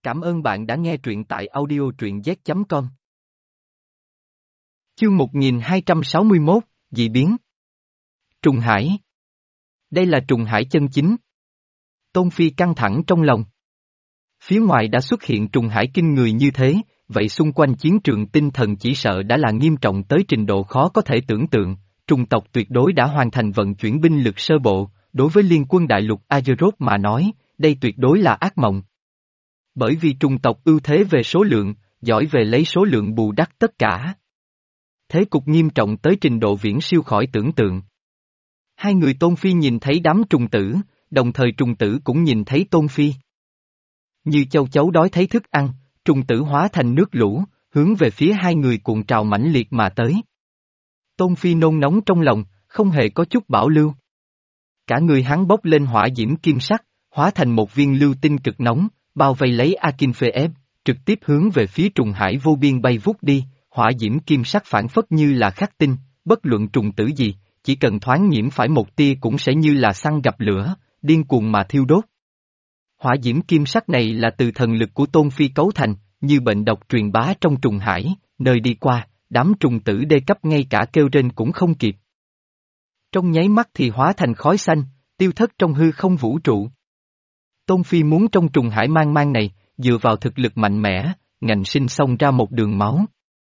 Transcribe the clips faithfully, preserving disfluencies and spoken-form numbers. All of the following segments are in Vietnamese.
Cảm ơn bạn đã nghe truyện tại audio truyện z chấm com. Chương một nghìn hai trăm sáu mươi mốt, Dị biến. Trùng hải. Đây là trùng hải chân chính. Tôn Phi căng thẳng trong lòng. Phía ngoài đã xuất hiện trùng hải kinh người như thế, vậy xung quanh chiến trường tinh thần chỉ sợ đã là nghiêm trọng tới trình độ khó có thể tưởng tượng, trùng tộc tuyệt đối đã hoàn thành vận chuyển binh lực sơ bộ, đối với liên quân đại lục Azeroth mà nói, đây tuyệt đối là ác mộng. Bởi vì trùng tộc ưu thế về số lượng, giỏi về lấy số lượng bù đắp tất cả. Thế cục nghiêm trọng tới trình độ viễn siêu khỏi tưởng tượng. Hai người Tôn Phi nhìn thấy đám trùng tử, đồng thời trùng tử cũng nhìn thấy Tôn Phi. Như châu chấu đói thấy thức ăn, trùng tử hóa thành nước lũ, hướng về phía hai người cuộn trào mãnh liệt mà tới. Tôn Phi nôn nóng trong lòng, không hề có chút bảo lưu. Cả người hắn bốc lên hỏa diễm kim sắc, hóa thành một viên lưu tinh cực nóng, bao vây lấy Akinfeev, trực tiếp hướng về phía trùng hải vô biên bay vút đi, hỏa diễm kim sắc phản phất như là khắc tinh, bất luận trùng tử gì, chỉ cần thoáng nhiễm phải một tia cũng sẽ như là xăng gặp lửa, điên cuồng mà thiêu đốt. Hỏa diễm kim sắc này là từ thần lực của Tôn Phi cấu thành, như bệnh độc truyền bá trong trùng hải, nơi đi qua, đám trùng tử đê cấp ngay cả kêu rên cũng không kịp. Trong nháy mắt thì hóa thành khói xanh, tiêu thất trong hư không vũ trụ. Tôn Phi muốn trong trùng hải mang mang này, dựa vào thực lực mạnh mẽ, ngạnh sinh xông ra một đường máu.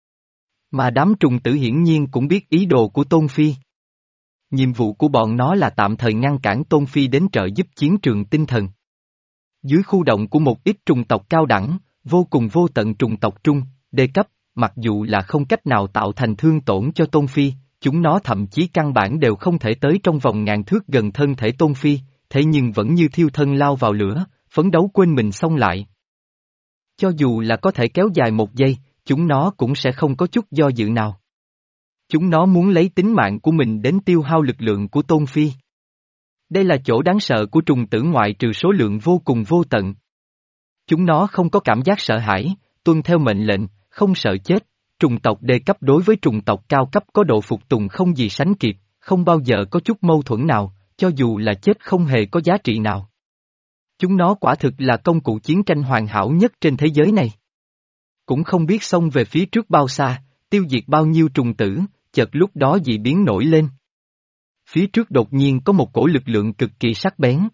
Mà đám trùng tử hiển nhiên cũng biết ý đồ của Tôn Phi. Nhiệm vụ của bọn nó là tạm thời ngăn cản Tôn Phi đến trợ giúp chiến trường tinh thần. Dưới khu động của một ít trùng tộc cao đẳng, vô cùng vô tận trùng tộc trung, đê cấp, mặc dù là không cách nào tạo thành thương tổn cho Tôn Phi, chúng nó thậm chí căn bản đều không thể tới trong vòng ngàn thước gần thân thể Tôn Phi, thế nhưng vẫn như thiêu thân lao vào lửa, phấn đấu quên mình xong lại. Cho dù là có thể kéo dài một giây, chúng nó cũng sẽ không có chút do dự nào. Chúng nó muốn lấy tính mạng của mình đến tiêu hao lực lượng của Tôn Phi. Đây là chỗ đáng sợ của trùng tử ngoại trừ số lượng vô cùng vô tận. Chúng nó không có cảm giác sợ hãi, tuân theo mệnh lệnh, không sợ chết. Trùng tộc đề cấp đối với trùng tộc cao cấp có độ phục tùng không gì sánh kịp, không bao giờ có chút mâu thuẫn nào, cho dù là chết không hề có giá trị nào. Chúng nó quả thực là công cụ chiến tranh hoàn hảo nhất trên thế giới này. Cũng không biết xông về phía trước bao xa, tiêu diệt bao nhiêu trùng tử, chợt lúc đó dị biến nổi lên. Phía trước đột nhiên có một cổ lực lượng cực kỳ sắc bén.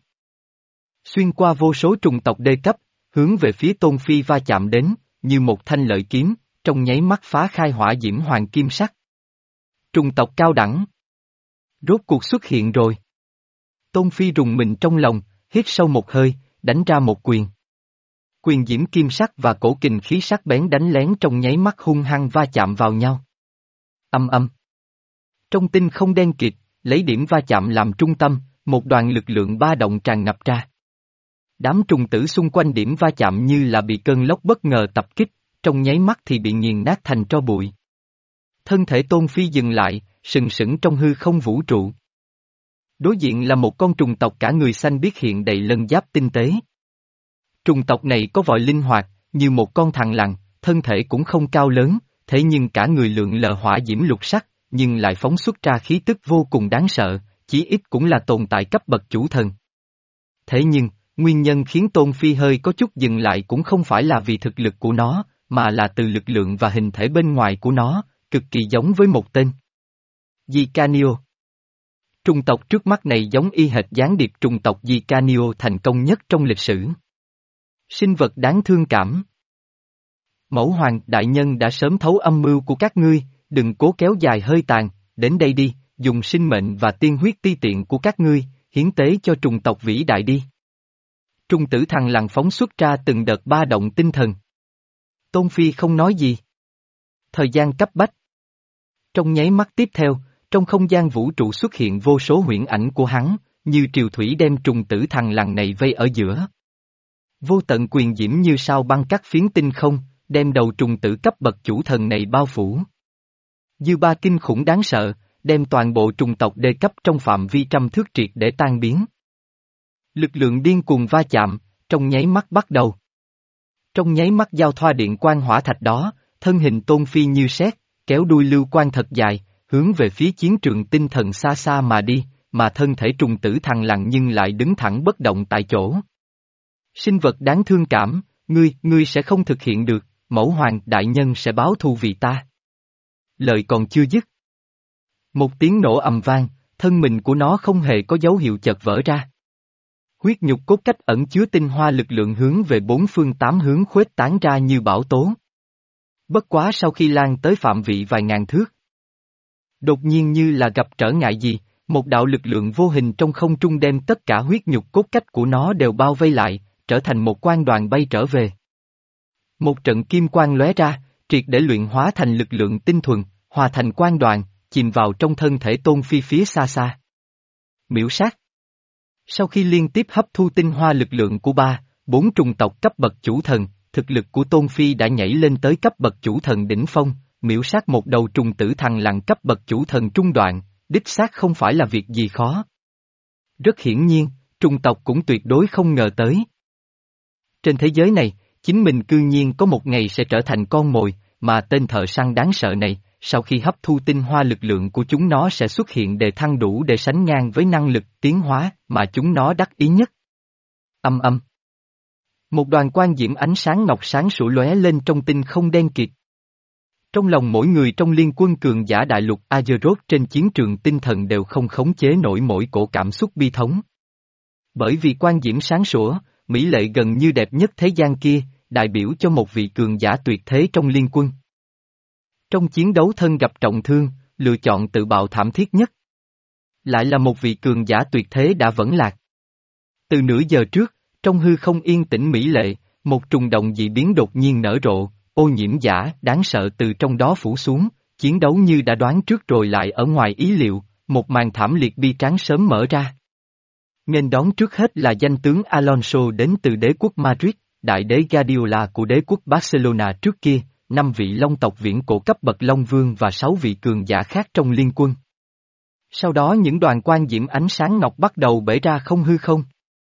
Xuyên qua vô số trùng tộc đê cấp, hướng về phía Tôn Phi va chạm đến, như một thanh lợi kiếm, trong nháy mắt phá khai hỏa diễm hoàng kim sắc. Trùng tộc cao đẳng. Rốt cuộc xuất hiện rồi. Tôn Phi rùng mình trong lòng, hít sâu một hơi, đánh ra một quyền. Quyền diễm kim sắc và cổ kình khí sắc bén đánh lén trong nháy mắt hung hăng va chạm vào nhau. Âm âm. Trong tinh không đen kịt, lấy điểm va chạm làm trung tâm, một đoàn lực lượng ba động tràn ngập ra. Đám trùng tử xung quanh điểm va chạm như là bị cơn lốc bất ngờ tập kích, trong nháy mắt thì bị nghiền nát thành tro bụi. Thân thể Tôn Phi dừng lại, sừng sững trong hư không vũ trụ. Đối diện là một con trùng tộc cả người xanh biếc hiện đầy lân giáp tinh tế. Trùng tộc này có vòi linh hoạt, như một con thằn lằn, thân thể cũng không cao lớn, thế nhưng cả người lượn lờ hỏa diễm lục sắc, nhưng lại phóng xuất ra khí tức vô cùng đáng sợ, chí ít cũng là tồn tại cấp bậc chủ thần. Thế nhưng, nguyên nhân khiến Tôn Phi hơi có chút dừng lại cũng không phải là vì thực lực của nó, mà là từ lực lượng và hình thể bên ngoài của nó, cực kỳ giống với một tên. Zicanio. Trùng tộc trước mắt này giống y hệt gián điệp trùng tộc Zicanio thành công nhất trong lịch sử. Sinh vật đáng thương cảm. Mẫu hoàng đại nhân đã sớm thấu âm mưu của các ngươi, đừng cố kéo dài hơi tàn, đến đây đi, dùng sinh mệnh và tiên huyết ti tiện của các ngươi, hiến tế cho trùng tộc vĩ đại đi. Trùng tử thằn lằn phóng xuất ra từng đợt ba động tinh thần. Tôn Phi không nói gì. Thời gian cấp bách. Trong nháy mắt tiếp theo, trong không gian vũ trụ xuất hiện vô số huyễn ảnh của hắn, như triều thủy đem trùng tử thằn lằn này vây ở giữa. Vô tận quyền diễm như sao băng cắt phiến tinh không, đem đầu trùng tử cấp bậc chủ thần này bao phủ. Dư ba kinh khủng đáng sợ, đem toàn bộ trùng tộc đê cấp trong phạm vi trăm thước triệt để tan biến. Lực lượng điên cuồng va chạm, trong nháy mắt bắt đầu. Trong nháy mắt giao thoa điện quang hỏa thạch đó, thân hình Tôn Phi như sét, kéo đuôi lưu quang thật dài, hướng về phía chiến trường tinh thần xa xa mà đi, mà thân thể trùng tử thằn lằn nhưng lại đứng thẳng bất động tại chỗ. Sinh vật đáng thương cảm, Ngươi, ngươi sẽ không thực hiện được, mẫu hoàng đại nhân sẽ báo thù vì ta. Lời còn chưa dứt. Một tiếng nổ ầm vang, thân mình của nó không hề có dấu hiệu chật vỡ ra. Huyết nhục cốt cách ẩn chứa tinh hoa lực lượng hướng về bốn phương tám hướng khuếch tán ra như bão tố. Bất quá sau khi lan tới phạm vị vài ngàn thước. Đột nhiên như là gặp trở ngại gì, một đạo lực lượng vô hình trong không trung đem tất cả huyết nhục cốt cách của nó đều bao vây lại, trở thành một quang đoàn bay trở về. Một trận kim quang lóe ra, triệt để luyện hóa thành lực lượng tinh thuần, hòa thành quang đoàn, chìm vào trong thân thể Tôn Phi phía xa xa. Miểu sát. Sau khi liên tiếp hấp thu tinh hoa lực lượng của ba, bốn trùng tộc cấp bậc chủ thần, thực lực của Tôn Phi đã nhảy lên tới cấp bậc chủ thần đỉnh phong, miểu sát một đầu trùng tử thằn lằn cấp bậc chủ thần trung đoạn, đích xác không phải là việc gì khó. Rất hiển nhiên, trùng tộc cũng tuyệt đối không ngờ tới. Trên thế giới này, chính mình cư nhiên có một ngày sẽ trở thành con mồi, mà tên thợ săn đáng sợ này, sau khi hấp thu tinh hoa lực lượng của chúng nó sẽ xuất hiện để thăng đủ để sánh ngang với năng lực tiến hóa mà chúng nó đắc ý nhất. Âm âm. Một đoàn quang diễm ánh sáng ngọc sáng sủa lóe lên trong tinh không đen kịt. Trong lòng mỗi người trong liên quân cường giả đại lục Azeroth trên chiến trường tinh thần đều không khống chế nổi mỗi cổ cảm xúc bi thống. Bởi vì quang diễm sáng sủa, mỹ lệ gần như đẹp nhất thế gian kia, đại biểu cho một vị cường giả tuyệt thế trong liên quân. Trong chiến đấu thân gặp trọng thương, lựa chọn tự bạo thảm thiết nhất. Lại là một vị cường giả tuyệt thế đã vẫn lạc. Từ nửa giờ trước, trong hư không yên tĩnh mỹ lệ, một trùng động dị biến đột nhiên nở rộ, ô nhiễm giả đáng sợ từ trong đó phủ xuống, chiến đấu như đã đoán trước rồi lại ở ngoài ý liệu, một màn thảm liệt bi tráng sớm mở ra. Nghênh đón trước hết là danh tướng Alonso đến từ đế quốc Madrid, đại đế Guardiola của đế quốc Barcelona trước kia, năm vị long tộc viễn cổ cấp bậc Long Vương và sáu vị cường giả khác trong liên quân. Sau đó những đoàn quang diễm ánh sáng ngọc bắt đầu bể ra không hư không.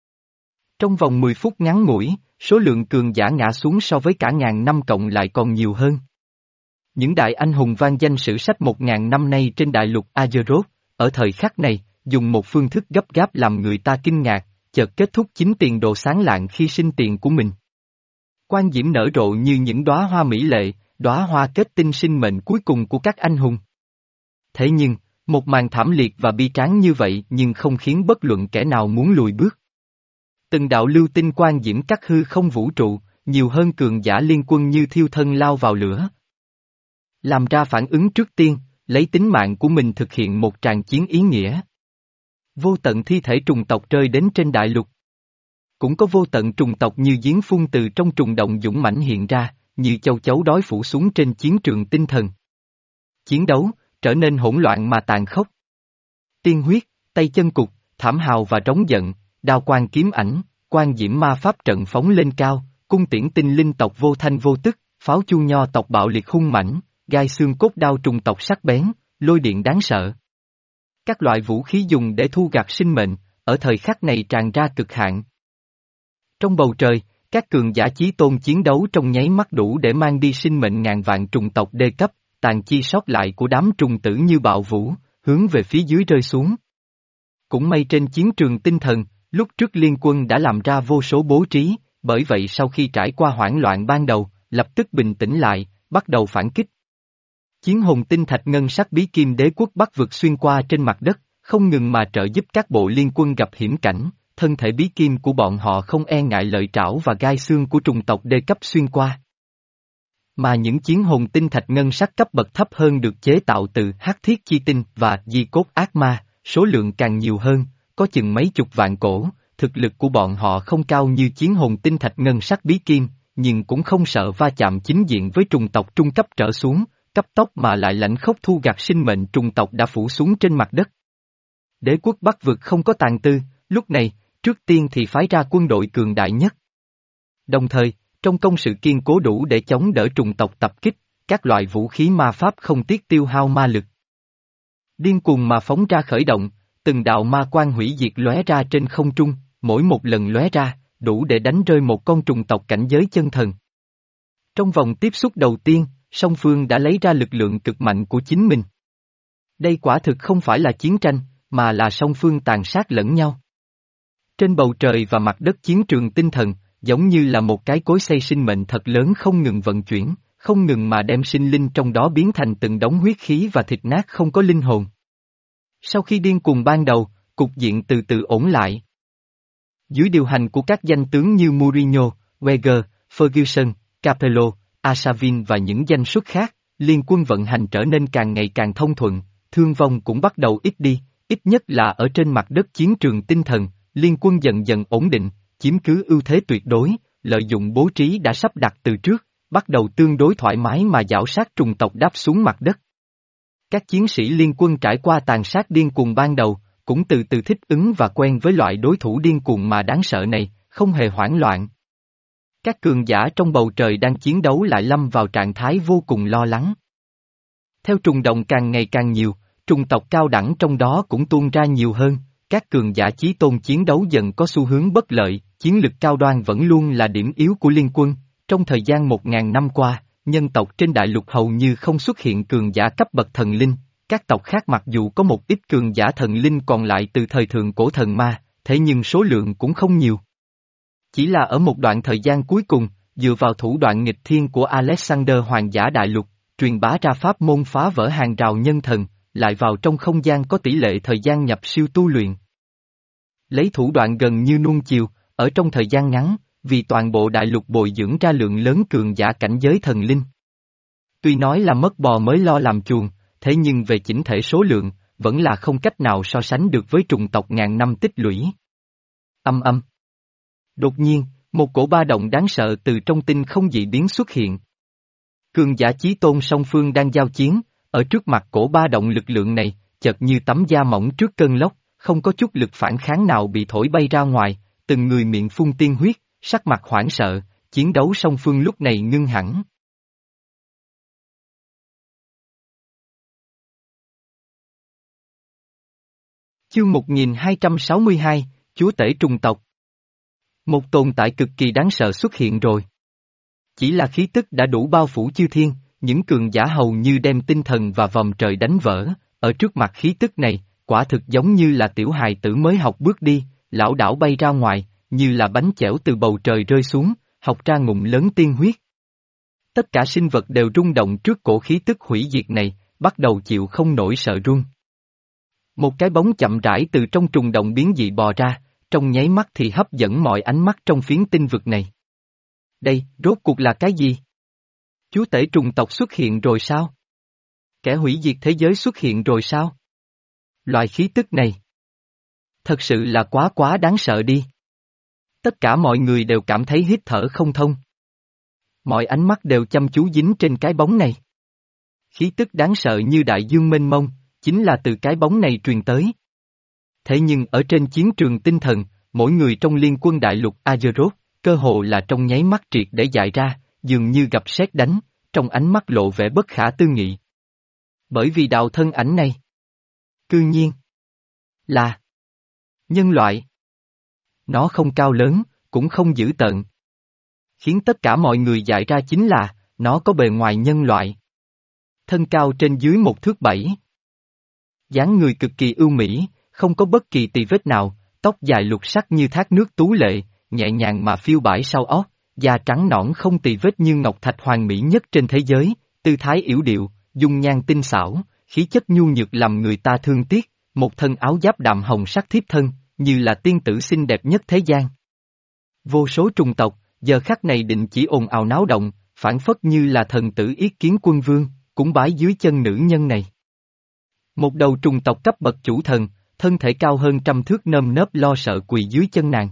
Trong vòng mười phút ngắn ngủi, số lượng cường giả ngã xuống so với cả ngàn năm cộng lại còn nhiều hơn. Những đại anh hùng vang danh sử sách một ngàn năm nay trên đại lục Azeroth, ở thời khắc này, dùng một phương thức gấp gáp làm người ta kinh ngạc, chợt kết thúc chính tiền đồ sáng lạng khi sinh tiền của mình. Quang diễm nở rộ như những đóa hoa mỹ lệ, đóa hoa kết tinh sinh mệnh cuối cùng của các anh hùng. Thế nhưng, một màn thảm liệt và bi tráng như vậy nhưng không khiến bất luận kẻ nào muốn lùi bước. Từng đạo lưu tinh quang diễm cắt hư không vũ trụ, nhiều hơn cường giả liên quân như thiêu thân lao vào lửa. Làm ra phản ứng trước tiên, lấy tính mạng của mình thực hiện một tràng chiến ý nghĩa. Vô tận thi thể trùng tộc rơi đến trên đại lục. Cũng có vô tận trùng tộc như giếng phun từ trong trùng động dũng mãnh hiện ra, như châu chấu đói phủ xuống trên chiến trường tinh thần. Chiến đấu, trở nên hỗn loạn mà tàn khốc. Tiên huyết, tay chân cục, thảm hào và trống giận, đao quang kiếm ảnh, quang diễm ma pháp trận phóng lên cao, cung tiễn tinh linh tộc vô thanh vô tức, pháo chu nho tộc bạo liệt hung mãnh, gai xương cốt đao trùng tộc sắc bén, lôi điện đáng sợ. Các loại vũ khí dùng để thu gặt sinh mệnh, ở thời khắc này tràn ra cực hạn. Trong bầu trời, các cường giả chí tôn chiến đấu trong nháy mắt đủ để mang đi sinh mệnh ngàn vạn trùng tộc đê cấp, tàn chi sót lại của đám trùng tử như bạo vũ, hướng về phía dưới rơi xuống. Cũng may trên chiến trường tinh thần, lúc trước liên quân đã làm ra vô số bố trí, bởi vậy sau khi trải qua hoảng loạn ban đầu, lập tức bình tĩnh lại, bắt đầu phản kích. Chiến hồn tinh thạch ngân sắc bí kim đế quốc bắc vượt xuyên qua trên mặt đất, không ngừng mà trợ giúp các bộ liên quân gặp hiểm cảnh, thân thể bí kim của bọn họ không e ngại lợi trảo và gai xương của trùng tộc đê cấp xuyên qua. Mà những chiến hồn tinh thạch ngân sắc cấp bậc thấp hơn được chế tạo từ hắc thiết chi tinh và di cốt ác ma, số lượng càng nhiều hơn, có chừng mấy chục vạn cổ, thực lực của bọn họ không cao như chiến hồn tinh thạch ngân sắc bí kim, nhưng cũng không sợ va chạm chính diện với trùng tộc trung cấp trở xuống, cấp tốc mà lại lãnh khốc thu gặt sinh mệnh trùng tộc đã phủ xuống trên mặt đất. Đế quốc Bắc vực không có tàn tư, lúc này, trước tiên thì phái ra quân đội cường đại nhất. Đồng thời, trong công sự kiên cố đủ để chống đỡ trùng tộc tập kích, các loại vũ khí ma pháp không tiếc tiêu hao ma lực. Điên cuồng mà phóng ra khởi động, từng đạo ma quang hủy diệt lóe ra trên không trung, mỗi một lần lóe ra, đủ để đánh rơi một con trùng tộc cảnh giới chân thần. Trong vòng tiếp xúc đầu tiên, song phương đã lấy ra lực lượng cực mạnh của chính mình. Đây quả thực không phải là chiến tranh, mà là song phương tàn sát lẫn nhau. Trên bầu trời và mặt đất chiến trường tinh thần, giống như là một cái cối xay sinh mệnh thật lớn không ngừng vận chuyển, không ngừng mà đem sinh linh trong đó biến thành từng đống huyết khí và thịt nát không có linh hồn. Sau khi điên cuồng ban đầu, cục diện từ từ ổn lại. Dưới điều hành của các danh tướng như Mourinho, Wenger, Ferguson, Capello, Arshavin và những danh xuất khác, liên quân vận hành trở nên càng ngày càng thông thuận, thương vong cũng bắt đầu ít đi, ít nhất là ở trên mặt đất chiến trường tinh thần, liên quân dần dần ổn định, chiếm cứ ưu thế tuyệt đối, lợi dụng bố trí đã sắp đặt từ trước, bắt đầu tương đối thoải mái mà giảo sát trùng tộc đáp xuống mặt đất. Các chiến sĩ liên quân trải qua tàn sát điên cuồng ban đầu, cũng từ từ thích ứng và quen với loại đối thủ điên cuồng mà đáng sợ này, không hề hoảng loạn. Các cường giả trong bầu trời đang chiến đấu lại lâm vào trạng thái vô cùng lo lắng. Theo trùng động càng ngày càng nhiều, trùng tộc cao đẳng trong đó cũng tuôn ra nhiều hơn, các cường giả chí tôn chiến đấu dần có xu hướng bất lợi, chiến lực cao đoan vẫn luôn là điểm yếu của liên quân. Trong thời gian một ngàn năm qua, nhân tộc trên đại lục hầu như không xuất hiện cường giả cấp bậc thần linh, các tộc khác mặc dù có một ít cường giả thần linh còn lại từ thời thượng cổ thần ma, thế nhưng số lượng cũng không nhiều. Chỉ là ở một đoạn thời gian cuối cùng, dựa vào thủ đoạn nghịch thiên của Alexander Hoàng giả đại lục, truyền bá ra pháp môn phá vỡ hàng rào nhân thần, lại vào trong không gian có tỷ lệ thời gian nhập siêu tu luyện. Lấy thủ đoạn gần như nuông chiều, ở trong thời gian ngắn, vì toàn bộ đại lục bồi dưỡng ra lượng lớn cường giả cảnh giới thần linh. Tuy nói là mất bò mới lo làm chuồng, thế nhưng về chỉnh thể số lượng, vẫn là không cách nào so sánh được với trùng tộc ngàn năm tích lũy. Âm âm. Đột nhiên, một cổ ba động đáng sợ từ trong tinh không dị biến xuất hiện. Cường giả chí tôn song phương đang giao chiến, ở trước mặt cổ ba động lực lượng này, chợt như tấm da mỏng trước cơn lốc, không có chút lực phản kháng nào bị thổi bay ra ngoài, từng người miệng phun tiên huyết, sắc mặt hoảng sợ, chiến đấu song phương lúc này ngưng hẳn. Chương một nghìn hai trăm sáu mươi hai, Chúa tể trùng tộc. Một tồn tại cực kỳ đáng sợ xuất hiện rồi. Chỉ là khí tức đã đủ bao phủ chư thiên, những cường giả hầu như đem tinh thần và vòng trời đánh vỡ, ở trước mặt khí tức này, quả thực giống như là tiểu hài tử mới học bước đi, lảo đảo bay ra ngoài, như là bánh chẻo từ bầu trời rơi xuống, học ra ngụm lớn tiên huyết. Tất cả sinh vật đều rung động trước cổ khí tức hủy diệt này, bắt đầu chịu không nổi sợ run. Một cái bóng chậm rãi từ trong trùng động biến dị bò ra, trong nháy mắt thì hấp dẫn mọi ánh mắt trong phiến tinh vực này. Đây, rốt cuộc là cái gì? Chúa tể trùng tộc xuất hiện rồi sao? Kẻ hủy diệt thế giới xuất hiện rồi sao? Loại khí tức này thật sự là quá quá đáng sợ đi. Tất cả mọi người đều cảm thấy hít thở không thông. Mọi ánh mắt đều chăm chú dính trên cái bóng này. Khí tức đáng sợ như đại dương mênh mông, chính là từ cái bóng này truyền tới. Thế nhưng ở trên chiến trường tinh thần, mỗi người trong liên quân đại lục Azeroth, cơ hồ là trong nháy mắt triệt để dại ra, dường như gặp sét đánh, trong ánh mắt lộ vẻ bất khả tư nghị. Bởi vì đạo thân ảnh này, cư nhiên, là nhân loại. Nó không cao lớn, cũng không dữ tợn. Khiến tất cả mọi người dại ra chính là, nó có bề ngoài nhân loại. Thân cao trên dưới một thước bảy. Dáng người cực kỳ ưu mỹ, không có bất kỳ tì vết nào, tóc dài lục sắc như thác nước tú lệ, nhẹ nhàng mà phiêu bãi sau óc, da trắng nõn không tì vết như ngọc thạch hoàn mỹ nhất trên thế giới, tư thái yểu điệu, dung nhan tinh xảo, khí chất nhu nhược làm người ta thương tiếc, một thân áo giáp đạm hồng sắc thiếp thân, như là tiên tử xinh đẹp nhất thế gian. Vô số trùng tộc, giờ khắc này định chỉ ồn ào náo động, phản phất như là thần tử yết kiến quân vương, cúng bái dưới chân nữ nhân này. Một đầu trùng tộc cấp bậc chủ thần, thân thể cao hơn trăm thước nơm nớp lo sợ quỳ dưới chân nàng.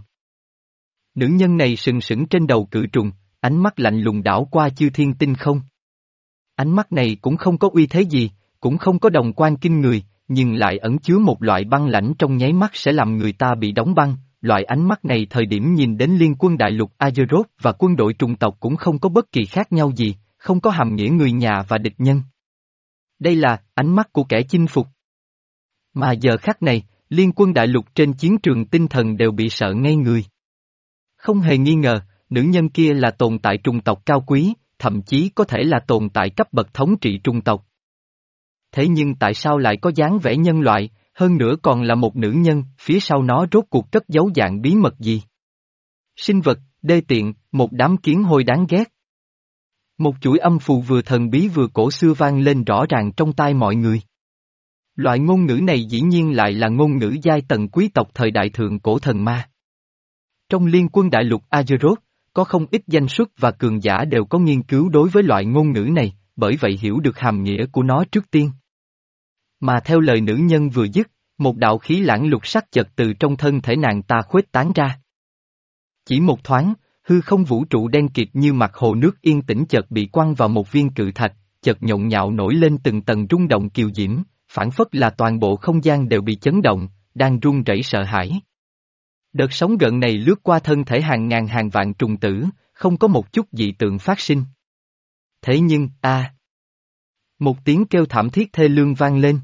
Nữ nhân này sừng sững trên đầu cự trùng, ánh mắt lạnh lùng đảo qua chư thiên tinh không. Ánh mắt này cũng không có uy thế gì, cũng không có đồng quan kinh người, nhưng lại ẩn chứa một loại băng lãnh trong nháy mắt sẽ làm người ta bị đóng băng. Loại ánh mắt này thời điểm nhìn đến liên quân đại lục Azeroth và quân đội trùng tộc cũng không có bất kỳ khác nhau gì, không có hàm nghĩa người nhà và địch nhân. Đây là ánh mắt của kẻ chinh phục. Mà giờ khắc này, liên quân đại lục trên chiến trường tinh thần đều bị sợ ngây người. Không hề nghi ngờ, nữ nhân kia là tồn tại trùng tộc cao quý, thậm chí có thể là tồn tại cấp bậc thống trị trùng tộc. Thế nhưng tại sao lại có dáng vẻ nhân loại, hơn nữa còn là một nữ nhân, phía sau nó rốt cuộc cất giấu dạng bí mật gì? Sinh vật, Đê tiện, một đám kiến hôi đáng ghét. Một chuỗi âm phù vừa thần bí vừa cổ xưa vang lên rõ ràng trong tai mọi người. Loại ngôn ngữ này dĩ nhiên lại là ngôn ngữ giai tầng quý tộc thời đại thượng cổ thần ma. Trong liên quân đại lục Azeroth, có không ít danh xuất và cường giả đều có nghiên cứu đối với loại ngôn ngữ này, bởi vậy hiểu được hàm nghĩa của nó trước tiên. Mà theo lời nữ nhân vừa dứt, một đạo khí lãng lục sắc chợt từ trong thân thể nàng ta khuếch tán ra. Chỉ một thoáng, hư không vũ trụ đen kịt như mặt hồ nước yên tĩnh chợt bị quăng vào một viên cự thạch, chợt nhộn nhạo nổi lên từng tầng rung động kiều diễm, phảng phất là toàn bộ không gian đều bị chấn động, đang run rẩy sợ hãi. Đợt sóng gợn này lướt qua thân thể hàng ngàn hàng vạn trùng tử, không có một chút dị tượng phát sinh. Thế nhưng, a, một tiếng kêu thảm thiết thê lương vang lên.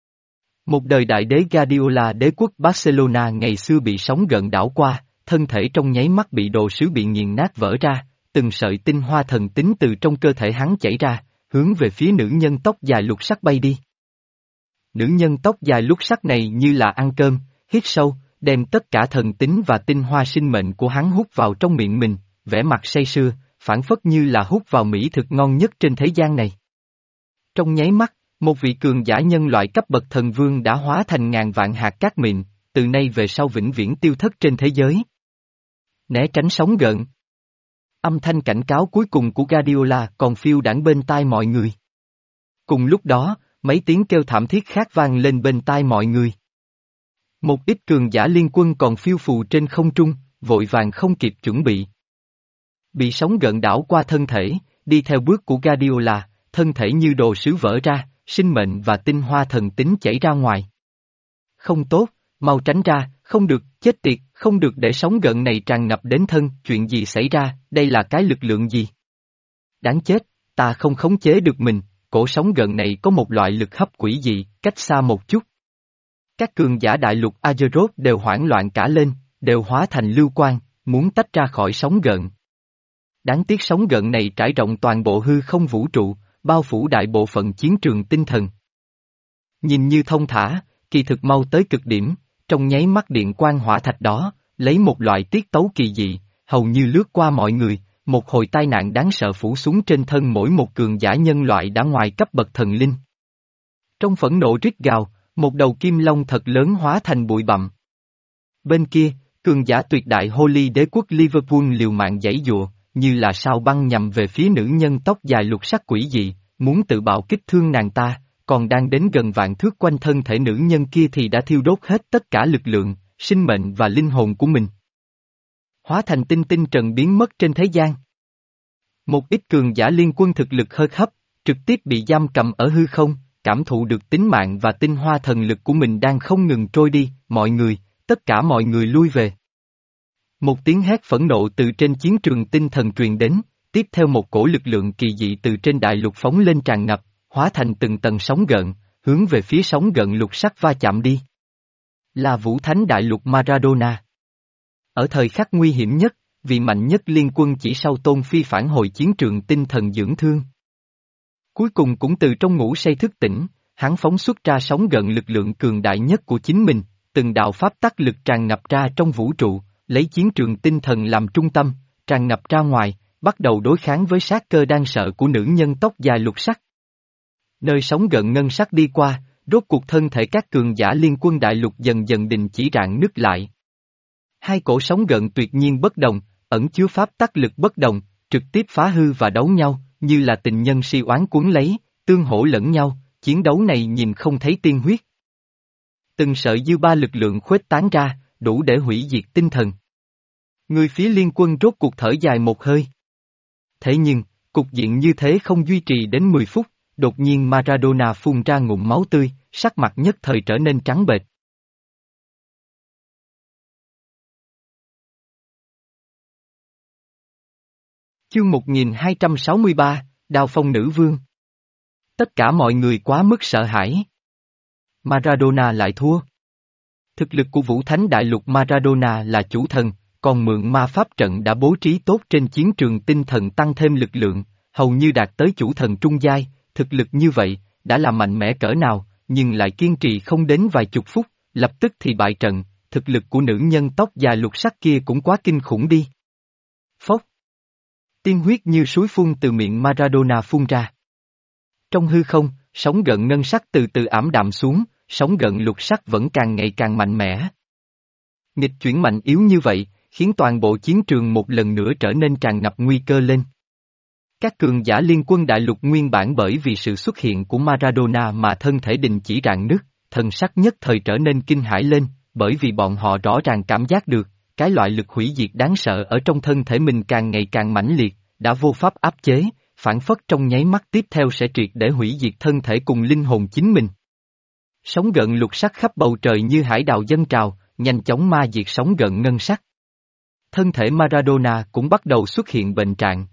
Một đời đại đế Guardiola đế quốc Barcelona ngày xưa bị sóng gợn đảo qua, thân thể trong nháy mắt bị đồ sứ bị nghiền nát vỡ ra, từng sợi tinh hoa thần tính từ trong cơ thể hắn chảy ra, hướng về phía nữ nhân tóc dài lục sắc bay đi. Nữ nhân tóc dài lục sắc này như là ăn cơm, hít sâu, đem tất cả thần tính và tinh hoa sinh mệnh của hắn hút vào trong miệng mình, vẻ mặt say sưa, phảng phất như là hút vào mỹ thực ngon nhất trên thế gian này. Trong nháy mắt, một vị cường giả nhân loại cấp bậc thần vương đã hóa thành ngàn vạn hạt cát mịn, từ nay về sau vĩnh viễn tiêu thất trên thế giới. Né tránh sóng gợn. Âm thanh cảnh cáo cuối cùng của Guardiola còn phiêu đãng bên tai mọi người. Cùng lúc đó, mấy tiếng kêu thảm thiết khác vang lên bên tai mọi người. Một ít cường giả liên quân còn phiêu phù trên không trung, vội vàng không kịp chuẩn bị. Bị sóng gợn đảo qua thân thể, đi theo bước của Guardiola, thân thể như đồ sứ vỡ ra, sinh mệnh và tinh hoa thần tính chảy ra ngoài. Không tốt, mau tránh ra, không được, chết tiệt, không được để sóng gợn này tràn ngập đến thân, chuyện gì xảy ra, đây là cái lực lượng gì? Đáng chết, ta không khống chế được mình, cổ sóng gợn này có một loại lực hấp quỷ dị, cách xa một chút. Các cường giả đại lục Azeroth đều hoảng loạn cả lên, đều hóa thành lưu quang, muốn tách ra khỏi sóng gợn. Đáng tiếc sóng gợn này trải rộng toàn bộ hư không vũ trụ, bao phủ đại bộ phận chiến trường tinh thần. Nhìn như thông thả, kỳ thực mau tới cực điểm, trong nháy mắt điện quang hỏa thạch đó, lấy một loại tiết tấu kỳ dị, hầu như lướt qua mọi người, một hồi tai nạn đáng sợ phủ xuống trên thân mỗi một cường giả nhân loại đã ngoài cấp bậc thần linh. Trong phẫn nộ rít gào, một đầu kim long thật lớn hóa thành bụi bặm. Bên kia, cường giả tuyệt đại Holy đế quốc Liverpool liều mạng giãy giụa, như là sao băng nhằm về phía nữ nhân tóc dài lục sắc quỷ dị, muốn tự bạo kích thương nàng ta, còn đang đến gần vạn thước quanh thân thể nữ nhân kia thì đã thiêu đốt hết tất cả lực lượng, sinh mệnh và linh hồn của mình. Hóa thành tinh tinh trần biến mất trên thế gian. Một ít cường giả liên quân thực lực hơi thấp, trực tiếp bị giam cầm ở hư không, cảm thụ được tính mạng và tinh hoa thần lực của mình đang không ngừng trôi đi, mọi người, tất cả mọi người lui về. Một tiếng hét phẫn nộ từ trên chiến trường tinh thần truyền đến, tiếp theo một cổ lực lượng kỳ dị từ trên đại lục phóng lên tràn ngập, hóa thành từng tầng sóng gợn, hướng về phía sóng gợn lục sắc va chạm đi. Là Vũ Thánh đại lục Maradona. Ở thời khắc nguy hiểm nhất, vị mạnh nhất liên quân chỉ sau Tôn Phi phản hồi chiến trường tinh thần dưỡng thương. Cuối cùng cũng từ trong ngủ say thức tỉnh, hắn phóng xuất ra sóng gợn lực lượng cường đại nhất của chính mình, từng đạo pháp tắc lực tràn ngập ra trong vũ trụ, lấy chiến trường tinh thần làm trung tâm, tràn ngập ra ngoài, bắt đầu đối kháng với sát cơ đáng sợ của nữ nhân tóc dài lục sắc. Nơi sóng gợn ngân sắc đi qua, rốt cuộc thân thể các cường giả liên quân đại lục dần dần đình chỉ rạn nứt lại. Hai cổ sóng gợn tuyệt nhiên bất đồng, ẩn chứa pháp tắc lực bất đồng, trực tiếp phá hư và đấu nhau, như là tình nhân si oán cuốn lấy, tương hỗ lẫn nhau, chiến đấu này nhìn không thấy tiên huyết. Từng sợi dư ba lực lượng khuếch tán ra, đủ để hủy diệt tinh thần. Người phía liên quân rốt cuộc thở dài một hơi. Thế nhưng, cục diện như thế không duy trì đến mười phút, đột nhiên Maradona phun ra ngụm máu tươi, sắc mặt nhất thời trở nên trắng bệch. Chương một nghìn hai trăm sáu mươi ba, Đao Phong Nữ Vương. Tất cả mọi người quá mức sợ hãi. Maradona lại thua. Thực lực của Vũ Thánh Đại Lục Maradona là chủ thần, còn mượn ma pháp trận đã bố trí tốt trên chiến trường tinh thần tăng thêm lực lượng, hầu như đạt tới chủ thần trung giai, thực lực như vậy, đã là mạnh mẽ cỡ nào, nhưng lại kiên trì không đến vài chục phút, lập tức thì bại trận, thực lực của nữ nhân tóc dài lục sắc kia cũng quá kinh khủng đi. Tiên huyết như suối phun từ miệng Maradona phun ra. Trong hư không, sóng gợn ngân sắc từ từ ảm đạm xuống, sóng gợn lục sắc vẫn càng ngày càng mạnh mẽ. Nghịch chuyển mạnh yếu như vậy, khiến toàn bộ chiến trường một lần nữa trở nên tràn ngập nguy cơ lên. Các cường giả liên quân đại lục nguyên bản bởi vì sự xuất hiện của Maradona mà thân thể đình chỉ rạn nứt, thần sắc nhất thời trở nên kinh hãi lên, bởi vì bọn họ rõ ràng cảm giác được, cái loại lực hủy diệt đáng sợ ở trong thân thể mình càng ngày càng mãnh liệt, đã vô pháp áp chế, phản phất trong nháy mắt tiếp theo sẽ triệt để hủy diệt thân thể cùng linh hồn chính mình. Sóng gợn lục sắc khắp bầu trời như hải đào dâng trào, nhanh chóng ma diệt sóng gợn ngân sắc. Thân thể Maradona cũng bắt đầu xuất hiện bệnh trạng.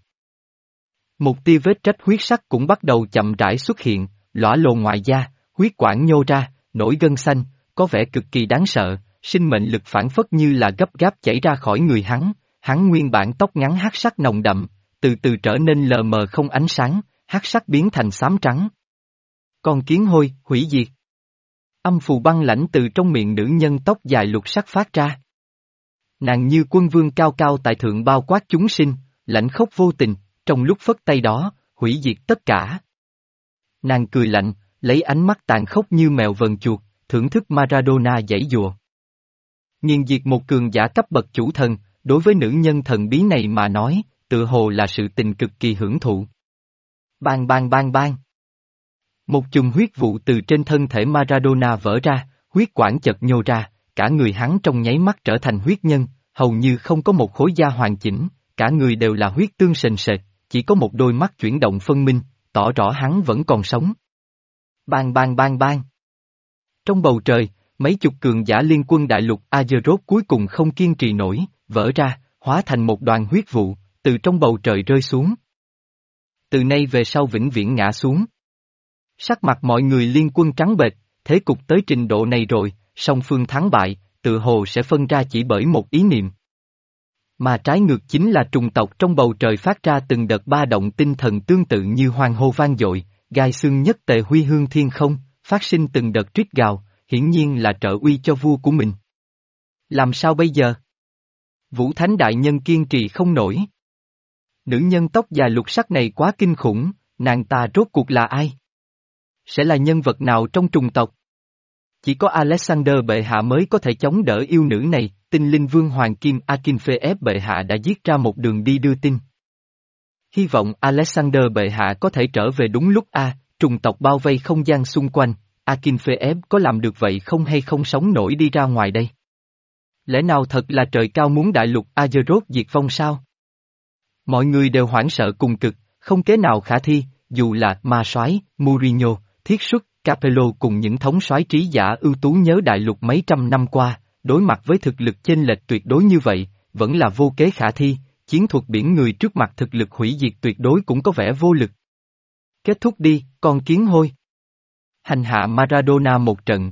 Một tia vết rách huyết sắc cũng bắt đầu chậm rãi xuất hiện, lõa lồ ngoài da, huyết quản nhô ra, nổi gân xanh, có vẻ cực kỳ đáng sợ, sinh mệnh lực phản phất như là gấp gáp chảy ra khỏi người hắn, hắn nguyên bản tóc ngắn hắc sắc nồng đậm, từ từ trở nên lờ mờ không ánh sáng, hắc sắc biến thành xám trắng. Con kiến hôi, hủy diệt. Âm phù băng lãnh từ trong miệng nữ nhân tóc dài lục sắc phát ra. Nàng như quân vương cao cao tại thượng bao quát chúng sinh, lãnh khốc vô tình, trong lúc phất tay đó, hủy diệt tất cả. Nàng cười lạnh, lấy ánh mắt tàn khốc như mèo vờn chuột, thưởng thức Maradona giãy giụa. Nghiền diệt một cường giả cấp bậc chủ thần, đối với nữ nhân thần bí này mà nói, tự hồ là sự tình cực kỳ hưởng thụ. Bang bang bang bang. Một chùm huyết vụ từ trên thân thể Maradona vỡ ra, huyết quản chật nhô ra, cả người hắn trong nháy mắt trở thành huyết nhân, hầu như không có một khối da hoàn chỉnh, cả người đều là huyết tương sền sệt, chỉ có một đôi mắt chuyển động phân minh, tỏ rõ hắn vẫn còn sống. Bang bang bang bang. Trong bầu trời, mấy chục cường giả liên quân đại lục Azeroth cuối cùng không kiên trì nổi, vỡ ra, hóa thành một đoàn huyết vụ, từ trong bầu trời rơi xuống. Từ nay về sau vĩnh viễn ngã xuống. Sắc mặt mọi người liên quân trắng bệch, thế cục tới trình độ này rồi, song phương thắng bại, tự hồ sẽ phân ra chỉ bởi một ý niệm. Mà trái ngược chính là trùng tộc trong bầu trời phát ra từng đợt ba động tinh thần tương tự như hoàng hô vang dội, gai xương nhất tề huy hương thiên không, phát sinh từng đợt trích gào, hiển nhiên là trợ uy cho vua của mình. Làm sao bây giờ? Vũ Thánh Đại Nhân kiên trì không nổi. Nữ nhân tóc dài lục sắc này quá kinh khủng, nàng ta rốt cuộc là ai? Sẽ là nhân vật nào trong trùng tộc? Chỉ có Alexander bệ hạ mới có thể chống đỡ yêu nữ này, tinh linh vương hoàng kim Akinfeev bệ hạ đã giết ra một đường đi đưa tin. Hy vọng Alexander bệ hạ có thể trở về đúng lúc a, trùng tộc bao vây không gian xung quanh, Akinfeev có làm được vậy không hay không sống nổi đi ra ngoài đây? Lẽ nào thật là trời cao muốn đại lục Azeroth diệt vong sao? Mọi người đều hoảng sợ cùng cực, không kế nào khả thi, dù là ma soái, Mourinho, Thiết Xuất, Capello cùng những thống soái trí giả ưu tú nhớ đại lục mấy trăm năm qua, đối mặt với thực lực chênh lệch tuyệt đối như vậy, vẫn là vô kế khả thi, chiến thuật biển người trước mặt thực lực hủy diệt tuyệt đối cũng có vẻ vô lực. Kết thúc đi, con kiến hôi. Hành hạ Maradona một trận.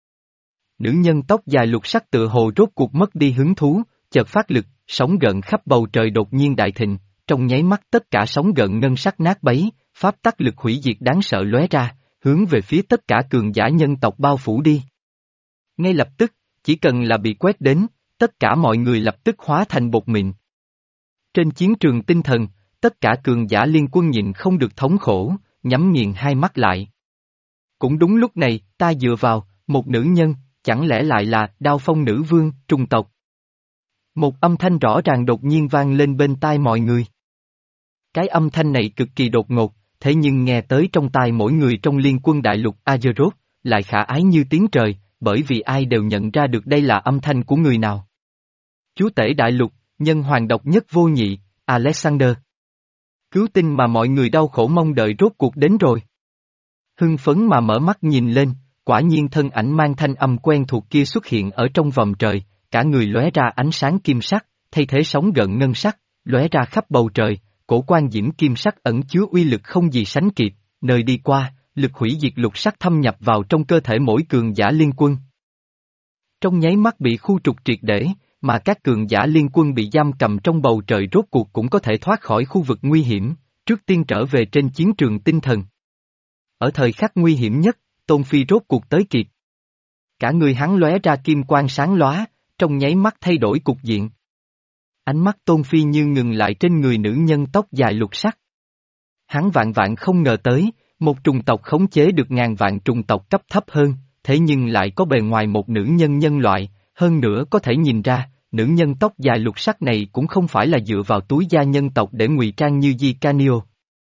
Nữ nhân tóc dài lục sắc tự hồ rốt cuộc mất đi hứng thú, chợt phát lực, sóng gợn khắp bầu trời đột nhiên đại thịnh, trong nháy mắt tất cả sóng gợn ngân sắc nát bấy, pháp tắc lực hủy diệt đáng sợ lóe ra, hướng về phía tất cả cường giả nhân tộc bao phủ đi. Ngay lập tức, chỉ cần là bị quét đến, tất cả mọi người lập tức hóa thành bột mịn. Trên chiến trường tinh thần, tất cả cường giả liên quân nhịn không được thống khổ, nhắm nghiền hai mắt lại. Cũng đúng lúc này, ta dựa vào, một nữ nhân, chẳng lẽ lại là Đao Phong nữ vương, trùng tộc. Một âm thanh rõ ràng đột nhiên vang lên bên tai mọi người. Cái âm thanh này cực kỳ đột ngột, thế nhưng nghe tới trong tai mỗi người trong liên quân đại lục Azeroth, lại khả ái như tiếng trời, bởi vì ai đều nhận ra được đây là âm thanh của người nào. Chúa tể đại lục, nhân hoàng độc nhất vô nhị, Alexander. Cứu tinh mà mọi người đau khổ mong đợi rốt cuộc đến rồi. Hưng phấn mà mở mắt nhìn lên, quả nhiên thân ảnh mang thanh âm quen thuộc kia xuất hiện ở trong vòng trời, cả người lóe ra ánh sáng kim sắc, thay thế sóng gợn ngân sắc, lóe ra khắp bầu trời, cổ quan diễm kim sắc ẩn chứa uy lực không gì sánh kịp, nơi đi qua, lực hủy diệt lục sắc thâm nhập vào trong cơ thể mỗi cường giả liên quân. Trong nháy mắt bị khu trục triệt để, mà các cường giả liên quân bị giam cầm trong bầu trời rốt cuộc cũng có thể thoát khỏi khu vực nguy hiểm, trước tiên trở về trên chiến trường tinh thần. Ở thời khắc nguy hiểm nhất, Tôn Phi rốt cuộc tới kịp. Cả người hắn lóe ra kim quang sáng lóa, trong nháy mắt thay đổi cục diện. Ánh mắt Tôn Phi như ngừng lại trên người nữ nhân tóc dài lục sắc. Hắn vạn vạn không ngờ tới, một trùng tộc khống chế được ngàn vạn trùng tộc cấp thấp hơn, thế nhưng lại có bề ngoài một nữ nhân nhân loại, hơn nữa có thể nhìn ra, nữ nhân tóc dài lục sắc này cũng không phải là dựa vào túi da nhân tộc để ngụy trang như Di Canio,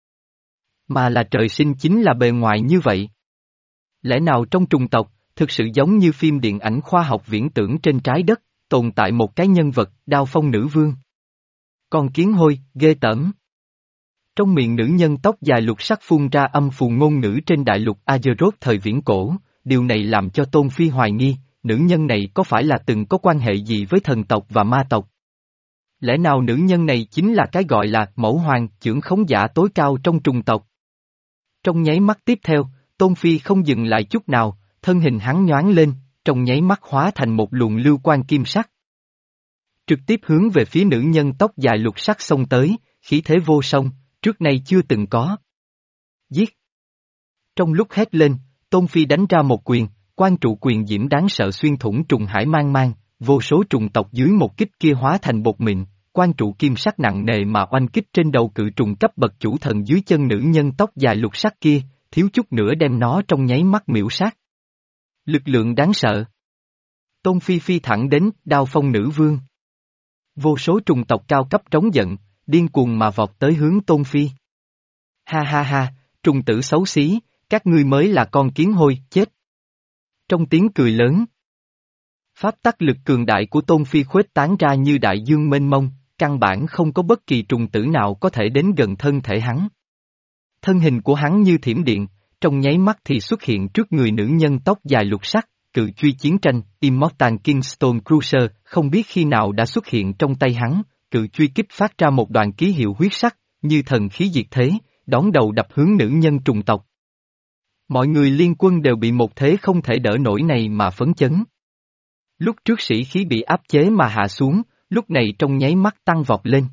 mà là trời sinh chính là bề ngoài như vậy. Lẽ nào trong trùng tộc, thực sự giống như phim điện ảnh khoa học viễn tưởng trên trái đất, tồn tại một cái nhân vật, Đao Phong Nữ Vương? Con kiến hôi, ghê tởm. Trong miệng nữ nhân tóc dài lục sắc phun ra âm phù ngôn ngữ trên đại lục Azeroth thời viễn cổ, điều này làm cho Tôn Phi hoài nghi, nữ nhân này có phải là từng có quan hệ gì với thần tộc và ma tộc? Lẽ nào nữ nhân này chính là cái gọi là mẫu hoàng, chưởng khống giả tối cao trong trùng tộc? Trong nháy mắt tiếp theo, Tôn Phi không dừng lại chút nào, thân hình hắn nhoáng lên, trong nháy mắt hóa thành một luồng lưu quang kim sắc. Trực tiếp hướng về phía nữ nhân tóc dài lục sắc xông tới, khí thế vô song, trước nay chưa từng có. Giết! Trong lúc hét lên, Tôn Phi đánh ra một quyền, quan trụ quyền diễm đáng sợ xuyên thủng trùng hải mang mang, vô số trùng tộc dưới một kích kia hóa thành bột mịn, quan trụ kim sắc nặng nề mà oanh kích trên đầu cự trùng cấp bậc chủ thần dưới chân nữ nhân tóc dài lục sắc kia, thiếu chút nữa đem nó trong nháy mắt miễu sát. Lực lượng đáng sợ. Tôn Phi phi thẳng đến Đao Phong Nữ Vương. Vô số trùng tộc cao cấp trống giận, điên cuồng mà vọt tới hướng Tôn Phi. Ha ha ha, trùng tử xấu xí, các ngươi mới là con kiến hôi, chết. Trong tiếng cười lớn, pháp tắc lực cường đại của Tôn Phi khuếch tán ra như đại dương mênh mông, căn bản không có bất kỳ trùng tử nào có thể đến gần thân thể hắn. Thân hình của hắn như thiểm điện, trong nháy mắt thì xuất hiện trước người nữ nhân tóc dài lục sắc, cự truy chiến tranh, Immortal Kingstone Cruiser, không biết khi nào đã xuất hiện trong tay hắn, cự truy kích phát ra một đoàn ký hiệu huyết sắc, như thần khí diệt thế, đón đầu đập hướng nữ nhân trùng tộc. Mọi người liên quân đều bị một thế không thể đỡ nổi này mà phấn chấn. Lúc trước sĩ khí bị áp chế mà hạ xuống, lúc này trong nháy mắt tăng vọt lên.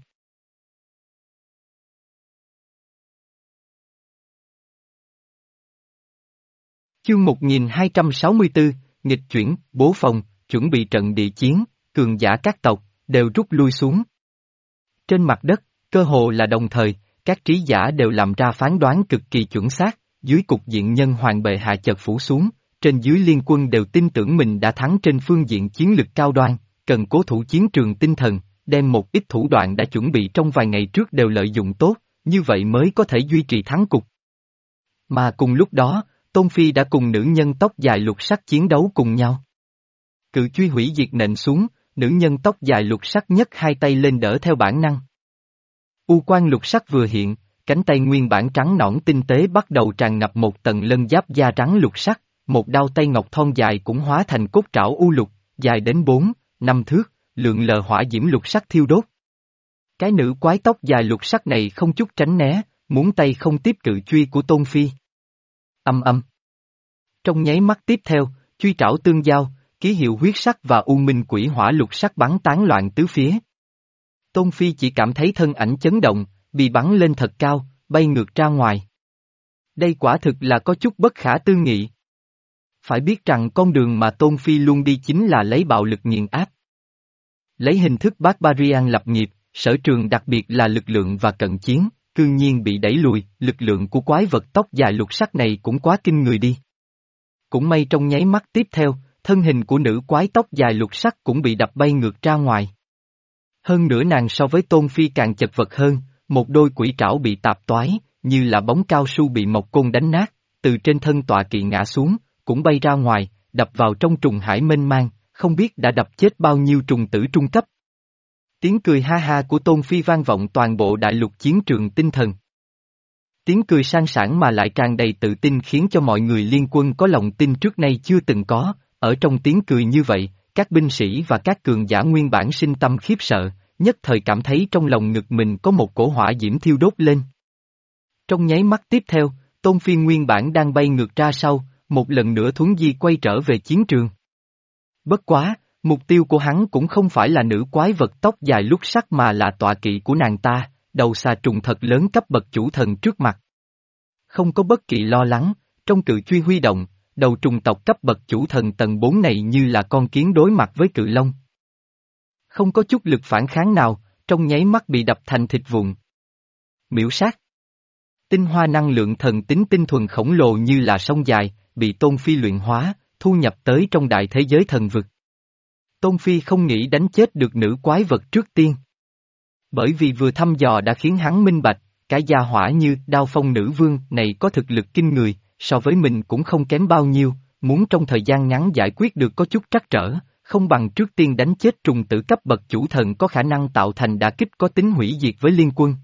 Chương một nghìn hai trăm sáu mươi tư, nghịch chuyển, bố phòng, chuẩn bị trận địa chiến, cường giả các tộc, đều rút lui xuống. Trên mặt đất, cơ hồ là đồng thời, các trí giả đều làm ra phán đoán cực kỳ chuẩn xác, dưới cục diện nhân hoàng bệ hạ chợt phủ xuống, trên dưới liên quân đều tin tưởng mình đã thắng trên phương diện chiến lực cao đoan, cần cố thủ chiến trường tinh thần, đem một ít thủ đoạn đã chuẩn bị trong vài ngày trước đều lợi dụng tốt, như vậy mới có thể duy trì thắng cục. Mà cùng lúc đó, Tôn Phi đã cùng nữ nhân tóc dài lục sắc chiến đấu cùng nhau. Cự truy hủy diệt nện xuống, nữ nhân tóc dài lục sắc nhấc hai tay lên đỡ theo bản năng. U quang lục sắc vừa hiện, cánh tay nguyên bản trắng nõn tinh tế bắt đầu tràn ngập một tầng lân giáp da trắng lục sắc, một đao tay ngọc thon dài cũng hóa thành cốt trảo u lục, dài đến bốn, năm thước, lượn lờ hỏa diễm lục sắc thiêu đốt. Cái nữ quái tóc dài lục sắc này không chút tránh né, muốn tay không tiếp cự truy của Tôn Phi. Âm âm. Trong nháy mắt tiếp theo, truy trảo tương giao, ký hiệu huyết sắc và u minh quỷ hỏa lục sắc bắn tán loạn tứ phía. Tôn Phi chỉ cảm thấy thân ảnh chấn động, bị bắn lên thật cao, bay ngược ra ngoài. Đây quả thực là có chút bất khả tư nghị. Phải biết rằng con đường mà Tôn Phi luôn đi chính là lấy bạo lực nghiền áp. Lấy hình thức Barbarian lập nghiệp, sở trường đặc biệt là lực lượng và cận chiến, cư nhiên bị đẩy lùi, lực lượng của quái vật tóc dài lục sắc này cũng quá kinh người đi. Cũng may trong nháy mắt tiếp theo, thân hình của nữ quái tóc dài lục sắc cũng bị đập bay ngược ra ngoài. Hơn nữa nàng so với Tôn Phi càng chật vật hơn, một đôi quỷ trảo bị tạp toái, như là bóng cao su bị một côn đánh nát, từ trên thân tọa kỵ ngã xuống, cũng bay ra ngoài, đập vào trong trùng hải mênh mang, không biết đã đập chết bao nhiêu trùng tử trung cấp. Tiếng cười ha ha của Tôn Phi vang vọng toàn bộ đại lục chiến trường tinh thần. Tiếng cười sang sảng mà lại tràn đầy tự tin khiến cho mọi người liên quân có lòng tin trước nay chưa từng có, ở trong tiếng cười như vậy, các binh sĩ và các cường giả nguyên bản sinh tâm khiếp sợ, nhất thời cảm thấy trong lòng ngực mình có một cổ hỏa diễm thiêu đốt lên. Trong nháy mắt tiếp theo, Tôn Phi nguyên bản đang bay ngược ra sau, một lần nữa thuấn di quay trở về chiến trường. Bất quá, mục tiêu của hắn cũng không phải là nữ quái vật tóc dài lúc sắc mà là tọa kỵ của nàng ta, đầu xà trùng thật lớn cấp bậc chủ thần trước mặt. Không có bất kỳ lo lắng, trong cự truy huy động, đầu trùng tộc cấp bậc chủ thần tầng bốn này như là con kiến đối mặt với cự long. Không có chút lực phản kháng nào, trong nháy mắt bị đập thành thịt vụn. Miểu sát. Tinh hoa năng lượng thần tính tinh thuần khổng lồ như là sông dài, bị Tôn Phi luyện hóa, thu nhập tới trong đại thế giới thần vực. Tôn Phi không nghĩ đánh chết được nữ quái vật trước tiên. Bởi vì vừa thăm dò đã khiến hắn minh bạch, cái gia hỏa như Đao Phong nữ vương này có thực lực kinh người, so với mình cũng không kém bao nhiêu, muốn trong thời gian ngắn giải quyết được có chút trắc trở, không bằng trước tiên đánh chết trùng tử cấp bậc chủ thần có khả năng tạo thành đả kích có tính hủy diệt với liên quân.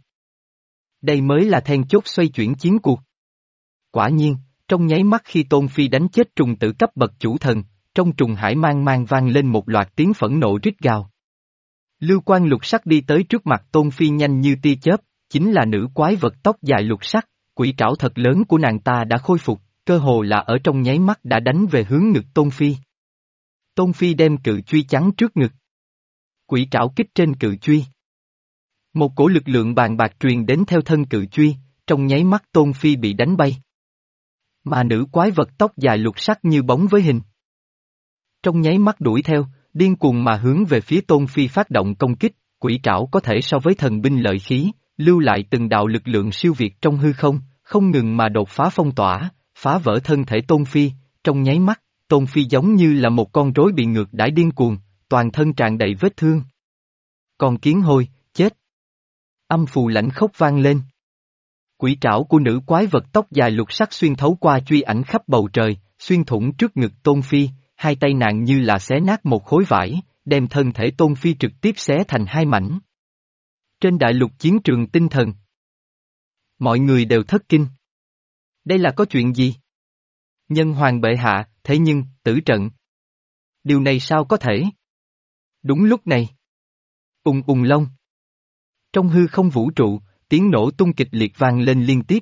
Đây mới là then chốt xoay chuyển chiến cuộc. Quả nhiên, trong nháy mắt khi Tôn Phi đánh chết trùng tử cấp bậc chủ thần, trong trùng hải mang mang vang lên một loạt tiếng phẫn nộ rít gào. Lưu Quang lục sắc đi tới trước mặt Tôn Phi nhanh như tia chớp, chính là nữ quái vật tóc dài lục sắc, quỷ trảo thật lớn của nàng ta đã khôi phục, cơ hồ là ở trong nháy mắt đã đánh về hướng ngực Tôn Phi. Tôn Phi đem cự truy chắn trước ngực. Quỷ trảo kích trên cự truy. Một cổ lực lượng bàn bạc truyền đến theo thân cự truy, trong nháy mắt Tôn Phi bị đánh bay. Mà nữ quái vật tóc dài lục sắc như bóng với hình. Trong nháy mắt đuổi theo, điên cuồng mà hướng về phía Tôn Phi phát động công kích, quỷ trảo có thể so với thần binh lợi khí, lưu lại từng đạo lực lượng siêu việt trong hư không, không ngừng mà đột phá phong tỏa, phá vỡ thân thể Tôn Phi, trong nháy mắt, Tôn Phi giống như là một con rối bị ngược đãi điên cuồng, toàn thân tràn đầy vết thương. Con kiến hôi, chết. Âm phù lãnh khốc vang lên. Quỷ trảo của nữ quái vật tóc dài lục sắc xuyên thấu qua truy ảnh khắp bầu trời, xuyên thủng trước ngực Tôn Phi, hai tay nàng như là xé nát một khối vải, đem thân thể Tôn Phi trực tiếp xé thành hai mảnh. Trên đại lục chiến trường tinh thần, mọi người đều thất kinh. Đây là có chuyện gì? Nhân hoàng bệ hạ, thế nhưng, tử trận. Điều này sao có thể? Đúng lúc này. Ùng ùng long. Trong hư không vũ trụ, tiếng nổ tung kịch liệt vang lên liên tiếp.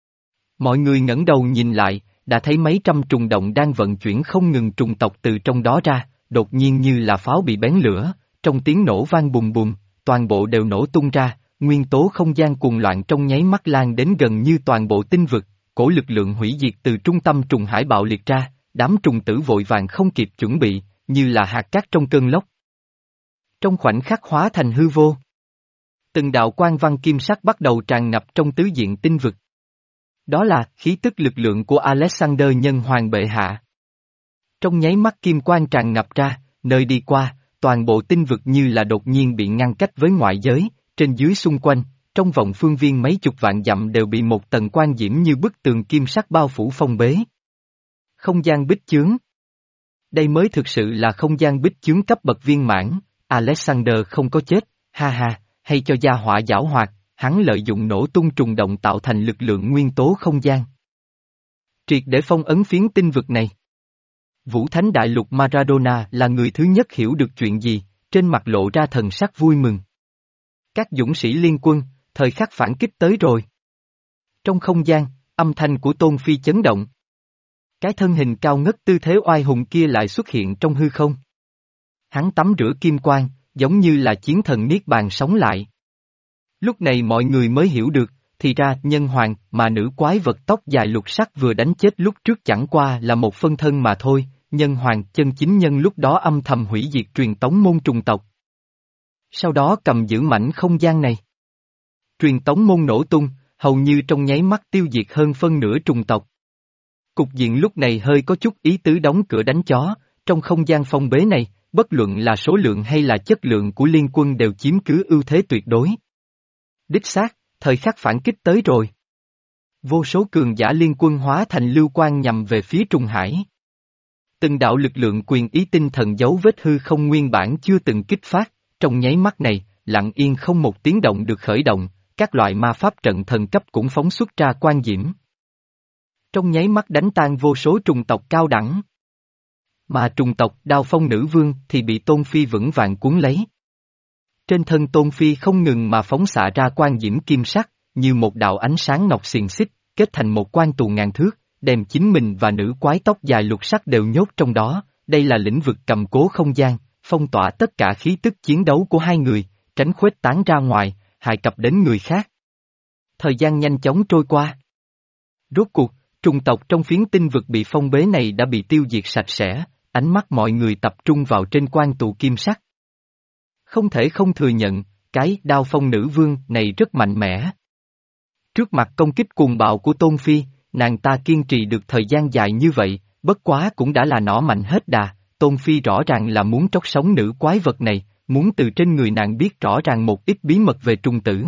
Mọi người ngẩng đầu nhìn lại, đã thấy mấy trăm trùng động đang vận chuyển không ngừng trùng tộc từ trong đó ra, đột nhiên như là pháo bị bén lửa, trong tiếng nổ vang bùng bùng, toàn bộ đều nổ tung ra, nguyên tố không gian cuồng loạn trong nháy mắt lan đến gần như toàn bộ tinh vực, cổ lực lượng hủy diệt từ trung tâm trùng hải bạo liệt ra, đám trùng tử vội vàng không kịp chuẩn bị, như là hạt cát trong cơn lốc. Trong khoảnh khắc hóa thành hư vô. Từng đạo quang văn kim sắc bắt đầu tràn ngập trong tứ diện tinh vực. Đó là khí tức lực lượng của Alexander nhân hoàng bệ hạ. Trong nháy mắt kim quang tràn ngập ra, nơi đi qua, toàn bộ tinh vực như là đột nhiên bị ngăn cách với ngoại giới, trên dưới xung quanh, trong vòng phương viên mấy chục vạn dặm đều bị một tầng quang diễm như bức tường kim sắc bao phủ phong bế. Không gian bích chướng. Đây mới thực sự là không gian bích chướng cấp bậc viên mãn, Alexander không có chết, ha ha, hay cho gia hỏa giảo hoạt, hắn lợi dụng nổ tung trùng động tạo thành lực lượng nguyên tố không gian. Triệt để phong ấn phiến tinh vực này. Vũ Thánh Đại Lục Maradona là người thứ nhất hiểu được chuyện gì, trên mặt lộ ra thần sắc vui mừng. Các dũng sĩ liên quân, thời khắc phản kích tới rồi. Trong không gian, âm thanh của Tôn Phi chấn động. Cái thân hình cao ngất tư thế oai hùng kia lại xuất hiện trong hư không. Hắn tắm rửa kim quang, giống như là chiến thần niết bàn sống lại. Lúc này mọi người mới hiểu được, thì ra nhân hoàng mà nữ quái vật tóc dài lục sắc vừa đánh chết lúc trước chẳng qua là một phân thân mà thôi, nhân hoàng chân chính nhân lúc đó âm thầm hủy diệt truyền tống môn trùng tộc. Sau đó cầm giữ mảnh không gian này. Truyền tống môn nổ tung, hầu như trong nháy mắt tiêu diệt hơn phân nửa trùng tộc. Cục diện lúc này hơi có chút ý tứ đóng cửa đánh chó, trong không gian phong bế này, bất luận là số lượng hay là chất lượng của liên quân đều chiếm cứ ưu thế tuyệt đối. Đích xác, thời khắc phản kích tới rồi. Vô số cường giả liên quân hóa thành lưu quang nhằm về phía Trung Hải. Từng đạo lực lượng quyền ý tinh thần dấu vết hư không nguyên bản chưa từng kích phát, trong nháy mắt này, lặng yên không một tiếng động được khởi động, các loại ma pháp trận thần cấp cũng phóng xuất ra quang diễm. Trong nháy mắt đánh tan vô số trùng tộc cao đẳng. Mà trùng tộc Đao Phong nữ vương thì bị Tôn Phi vững vàng cuốn lấy. Trên thân Tôn Phi không ngừng mà phóng xạ ra quang diễm kim sắc, như một đạo ánh sáng ngọc xiềng xích, kết thành một quan tù ngàn thước, đem chính mình và nữ quái tóc dài lục sắc đều nhốt trong đó, đây là lĩnh vực cầm cố không gian, phong tỏa tất cả khí tức chiến đấu của hai người, tránh khuếch tán ra ngoài, hại cập đến người khác. Thời gian nhanh chóng trôi qua. Rốt cuộc, trùng tộc trong phiến tinh vực bị phong bế này đã bị tiêu diệt sạch sẽ, ánh mắt mọi người tập trung vào trên quan tù kim sắc. Không thể không thừa nhận, cái đao phong nữ vương này rất mạnh mẽ. Trước mặt công kích cuồng bạo của Tôn Phi, nàng ta kiên trì được thời gian dài như vậy, bất quá cũng đã là nỏ mạnh hết đà. Tôn Phi rõ ràng là muốn tróc sống nữ quái vật này, muốn từ trên người nàng biết rõ ràng một ít bí mật về trùng tử.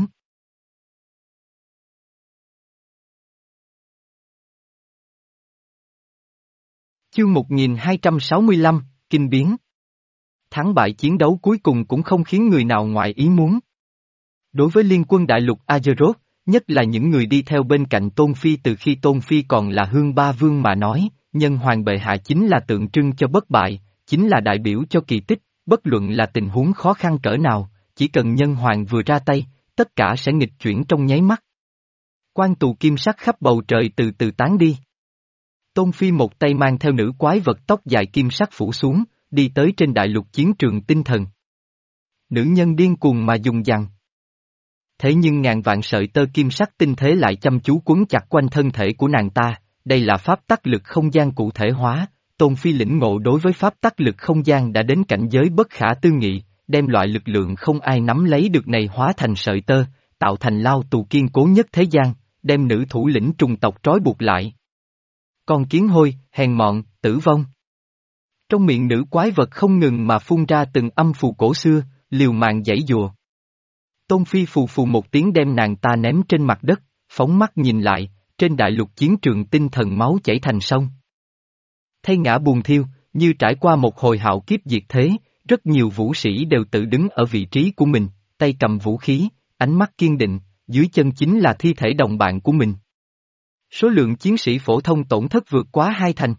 Chương một nghìn hai trăm sáu mươi lăm, Kinh biến. Thắng bại chiến đấu cuối cùng cũng không khiến người nào ngoài ý muốn. Đối với liên quân đại lục Azeroth, nhất là những người đi theo bên cạnh Tôn Phi từ khi Tôn Phi còn là Hương Ba Vương mà nói, nhân hoàng bệ hạ chính là tượng trưng cho bất bại, chính là đại biểu cho kỳ tích, bất luận là tình huống khó khăn cỡ nào, chỉ cần nhân hoàng vừa ra tay, tất cả sẽ nghịch chuyển trong nháy mắt. Quan tù kim sắc khắp bầu trời từ từ tán đi. Tôn Phi một tay mang theo nữ quái vật tóc dài kim sắc phủ xuống, đi tới trên đại lục chiến trường tinh thần. Nữ nhân điên cuồng mà dùng dằng. Thế nhưng ngàn vạn sợi tơ kim sắc tinh thế lại chăm chú quấn chặt quanh thân thể của nàng ta, đây là pháp tắc lực không gian cụ thể hóa. Tôn Phi lĩnh ngộ đối với pháp tắc lực không gian đã đến cảnh giới bất khả tư nghị, đem loại lực lượng không ai nắm lấy được này hóa thành sợi tơ, tạo thành lao tù kiên cố nhất thế gian, đem nữ thủ lĩnh trùng tộc trói buộc lại. Con kiến hôi, hèn mọn, tử vong. Trong miệng nữ quái vật không ngừng mà phun ra từng âm phù cổ xưa, liều mạng giãy giụa. Tôn Phi phù phù một tiếng đem nàng ta ném trên mặt đất, phóng mắt nhìn lại, trên đại lục chiến trường tinh thần máu chảy thành sông. Thay ngã buồn thiêu, như trải qua một hồi hạo kiếp diệt thế, rất nhiều vũ sĩ đều tự đứng ở vị trí của mình, tay cầm vũ khí, ánh mắt kiên định, dưới chân chính là thi thể đồng bạn của mình. Số lượng chiến sĩ phổ thông tổn thất vượt quá hai thành.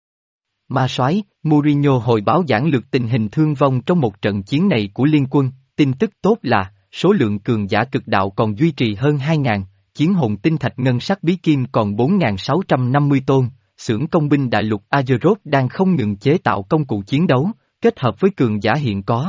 Ma soái, Mourinho hồi báo giản lược tình hình thương vong trong một trận chiến này của liên quân, tin tức tốt là, số lượng cường giả cực đạo còn duy trì hơn hai ngàn, chiến hồn tinh thạch ngân sắc bí kim còn bốn nghìn sáu trăm năm mươi tôn, xưởng công binh đại lục Azeroth đang không ngừng chế tạo công cụ chiến đấu, kết hợp với cường giả hiện có.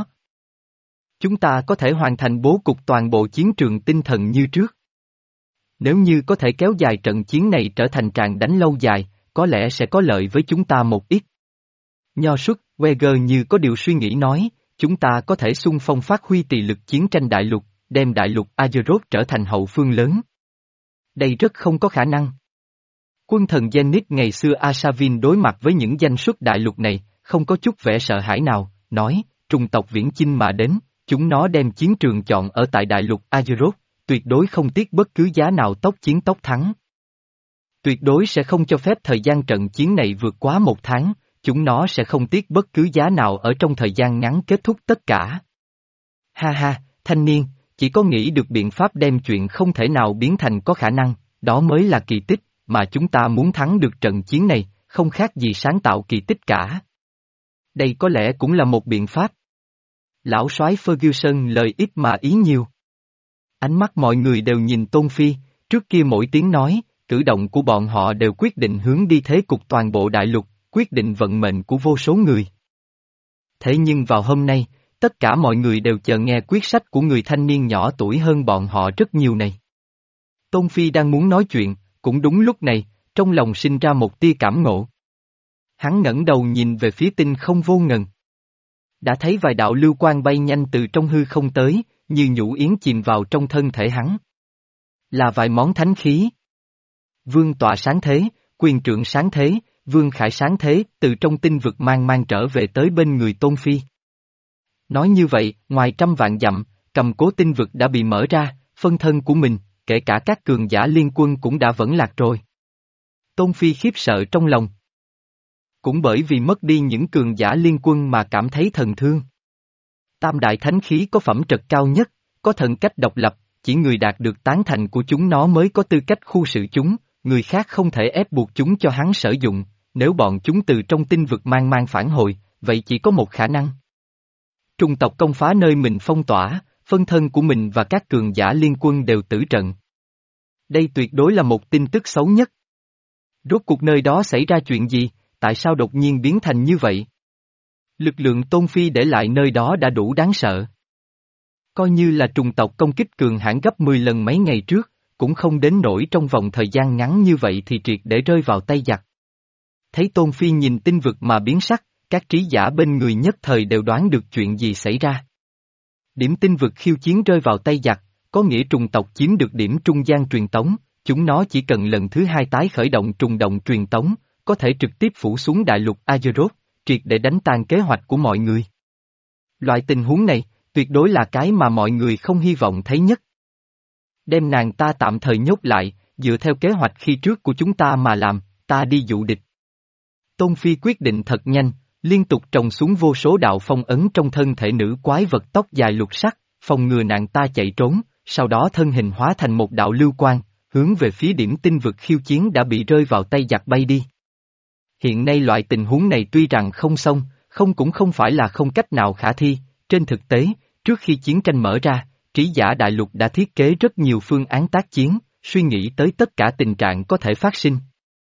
Chúng ta có thể hoàn thành bố cục toàn bộ chiến trường tinh thần như trước. Nếu như có thể kéo dài trận chiến này trở thành tràng đánh lâu dài, có lẽ sẽ có lợi với chúng ta một ít. Nho xuất, Weger như có điều suy nghĩ nói, chúng ta có thể xung phong phát huy tỳ lực chiến tranh đại lục, đem đại lục Azeroth trở thành hậu phương lớn. Đây rất không có khả năng. Quân thần Zenith ngày xưa Asavin đối mặt với những danh xuất đại lục này, không có chút vẻ sợ hãi nào, nói, trùng tộc viễn chinh mà đến, chúng nó đem chiến trường chọn ở tại đại lục Azeroth, tuyệt đối không tiếc bất cứ giá nào tốc chiến tốc thắng. Tuyệt đối sẽ không cho phép thời gian trận chiến này vượt quá một tháng, chúng nó sẽ không tiếc bất cứ giá nào ở trong thời gian ngắn kết thúc tất cả. Ha ha, thanh niên, chỉ có nghĩ được biện pháp đem chuyện không thể nào biến thành có khả năng, đó mới là kỳ tích, mà chúng ta muốn thắng được trận chiến này, không khác gì sáng tạo kỳ tích cả. Đây có lẽ cũng là một biện pháp. Lão soái Ferguson lời ít mà ý nhiều. Ánh mắt mọi người đều nhìn Tôn Phi, trước kia mỗi tiếng nói, cử động của bọn họ đều quyết định hướng đi thế cục toàn bộ đại lục, quyết định vận mệnh của vô số người. Thế nhưng vào hôm nay, tất cả mọi người đều chờ nghe quyết sách của người thanh niên nhỏ tuổi hơn bọn họ rất nhiều này. Tôn Phi đang muốn nói chuyện, cũng đúng lúc này, trong lòng sinh ra một tia cảm ngộ. Hắn ngẩng đầu nhìn về phía tinh không vô ngần. Đã thấy vài đạo lưu quang bay nhanh từ trong hư không tới, như nhũ yến chìm vào trong thân thể hắn. Là vài món thánh khí. Vương tọa sáng thế, quyền trượng sáng thế, vương khải sáng thế, từ trong tinh vực mang mang trở về tới bên người Tôn Phi. Nói như vậy, ngoài trăm vạn dặm, cầm cố tinh vực đã bị mở ra, phân thân của mình, kể cả các cường giả liên quân cũng đã vẫn lạc rồi. Tôn Phi khiếp sợ trong lòng. Cũng bởi vì mất đi những cường giả liên quân mà cảm thấy thần thương. Tam đại thánh khí có phẩm trật cao nhất, có thần cách độc lập, chỉ người đạt được tán thành của chúng nó mới có tư cách khu sự chúng, người khác không thể ép buộc chúng cho hắn sử dụng, nếu bọn chúng từ trong tinh vực mang mang phản hồi, vậy chỉ có một khả năng. Trùng tộc công phá nơi mình phong tỏa, phân thân của mình và các cường giả liên quân đều tử trận. Đây tuyệt đối là một tin tức xấu nhất. Rốt cuộc nơi đó xảy ra chuyện gì, tại sao đột nhiên biến thành như vậy? Lực lượng Tôn Phi để lại nơi đó đã đủ đáng sợ. Coi như là trùng tộc công kích cường hãn gấp mười lần mấy ngày trước, cũng không đến nỗi trong vòng thời gian ngắn như vậy thì triệt để rơi vào tay giặc. Thấy Tôn Phi nhìn tinh vực mà biến sắc, các trí giả bên người nhất thời đều đoán được chuyện gì xảy ra. Điểm tinh vực khiêu chiến rơi vào tay giặc, có nghĩa trùng tộc chiếm được điểm trung gian truyền tống, chúng nó chỉ cần lần thứ hai tái khởi động trùng động truyền tống, có thể trực tiếp phủ xuống đại lục Azeroth, triệt để đánh tan kế hoạch của mọi người. Loại tình huống này, tuyệt đối là cái mà mọi người không hy vọng thấy nhất. Đem nàng ta tạm thời nhốt lại, dựa theo kế hoạch khi trước của chúng ta mà làm, ta đi dụ địch. Tôn Phi quyết định thật nhanh, liên tục trồng xuống vô số đạo phong ấn trong thân thể nữ quái vật tóc dài lục sắc, phòng ngừa nàng ta chạy trốn, sau đó thân hình hóa thành một đạo lưu quang, hướng về phía điểm tinh vực khiêu chiến đã bị rơi vào tay giặc bay đi. Hiện nay loại tình huống này tuy rằng không xong, không cũng không phải là không cách nào khả thi, trên thực tế, trước khi chiến tranh mở ra, trí giả đại lục đã thiết kế rất nhiều phương án tác chiến, suy nghĩ tới tất cả tình trạng có thể phát sinh.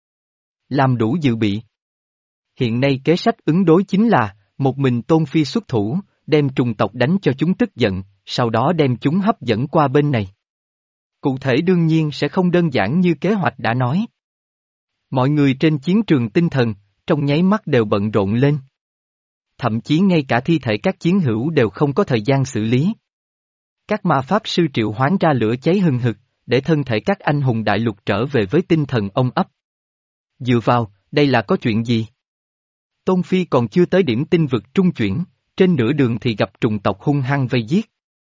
Làm đủ dự bị. Hiện nay kế sách ứng đối chính là, một mình Tôn Phi xuất thủ, đem trùng tộc đánh cho chúng tức giận, sau đó đem chúng hấp dẫn qua bên này. Cụ thể đương nhiên sẽ không đơn giản như kế hoạch đã nói. Mọi người trên chiến trường tinh thần, trong nháy mắt đều bận rộn lên. Thậm chí ngay cả thi thể các chiến hữu đều không có thời gian xử lý. Các ma pháp sư triệu hoán ra lửa cháy hừng hực, để thân thể các anh hùng đại lục trở về với tinh thần ông ấp. Dựa vào, đây là có chuyện gì? Tôn Phi còn chưa tới điểm tinh vực trung chuyển, trên nửa đường thì gặp trùng tộc hung hăng vây giết.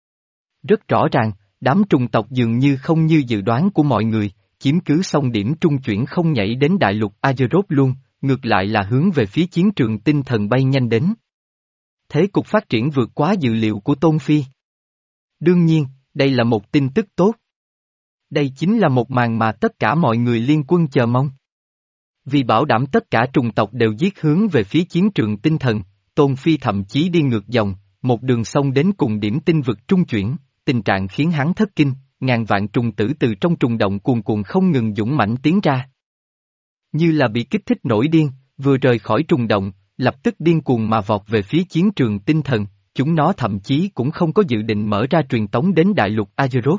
Rất rõ ràng, đám trùng tộc dường như không như dự đoán của mọi người, chiếm cứ xong điểm trung chuyển không nhảy đến đại lục Azeroth luôn, ngược lại là hướng về phía chiến trường tinh thần bay nhanh đến. Thế cục phát triển vượt quá dự liệu của Tôn Phi. Đương nhiên, đây là một tin tức tốt. Đây chính là một màn mà tất cả mọi người liên quân chờ mong. Vì bảo đảm tất cả trùng tộc đều giết hướng về phía chiến trường tinh thần, Tôn Phi thậm chí đi ngược dòng, một đường sông đến cùng điểm tinh vực trung chuyển, tình trạng khiến hắn thất kinh, ngàn vạn trùng tử từ trong trùng động cuồn cuộn không ngừng dũng mãnh tiến ra. Như là bị kích thích nổi điên, vừa rời khỏi trùng động, lập tức điên cuồng mà vọt về phía chiến trường tinh thần, chúng nó thậm chí cũng không có dự định mở ra truyền tống đến đại lục Azeroth.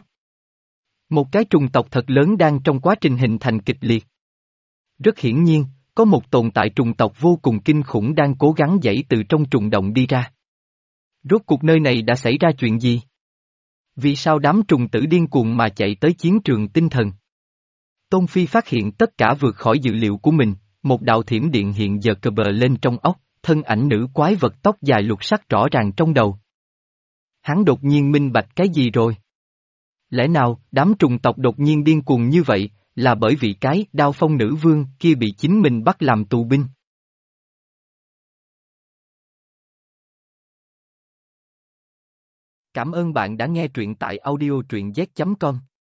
Một cái trùng tộc thật lớn đang trong quá trình hình thành kịch liệt. Rất hiển nhiên, có một tồn tại trùng tộc vô cùng kinh khủng đang cố gắng giãy từ trong trùng động đi ra. Rốt cuộc nơi này đã xảy ra chuyện gì? Vì sao đám trùng tử điên cuồng mà chạy tới chiến trường tinh thần? Tôn Phi phát hiện tất cả vượt khỏi dự liệu của mình, một đạo thiểm điện hiện giờ cờ bờ lên trong óc, thân ảnh nữ quái vật tóc dài lục sắc rõ ràng trong đầu. Hắn đột nhiên minh bạch cái gì rồi? Lẽ nào đám trùng tộc đột nhiên điên cuồng như vậy, là bởi vì cái đao phong nữ vương kia bị chính mình bắt làm tù binh? Cảm ơn bạn đã nghe truyện tại audio truyện z chấm com.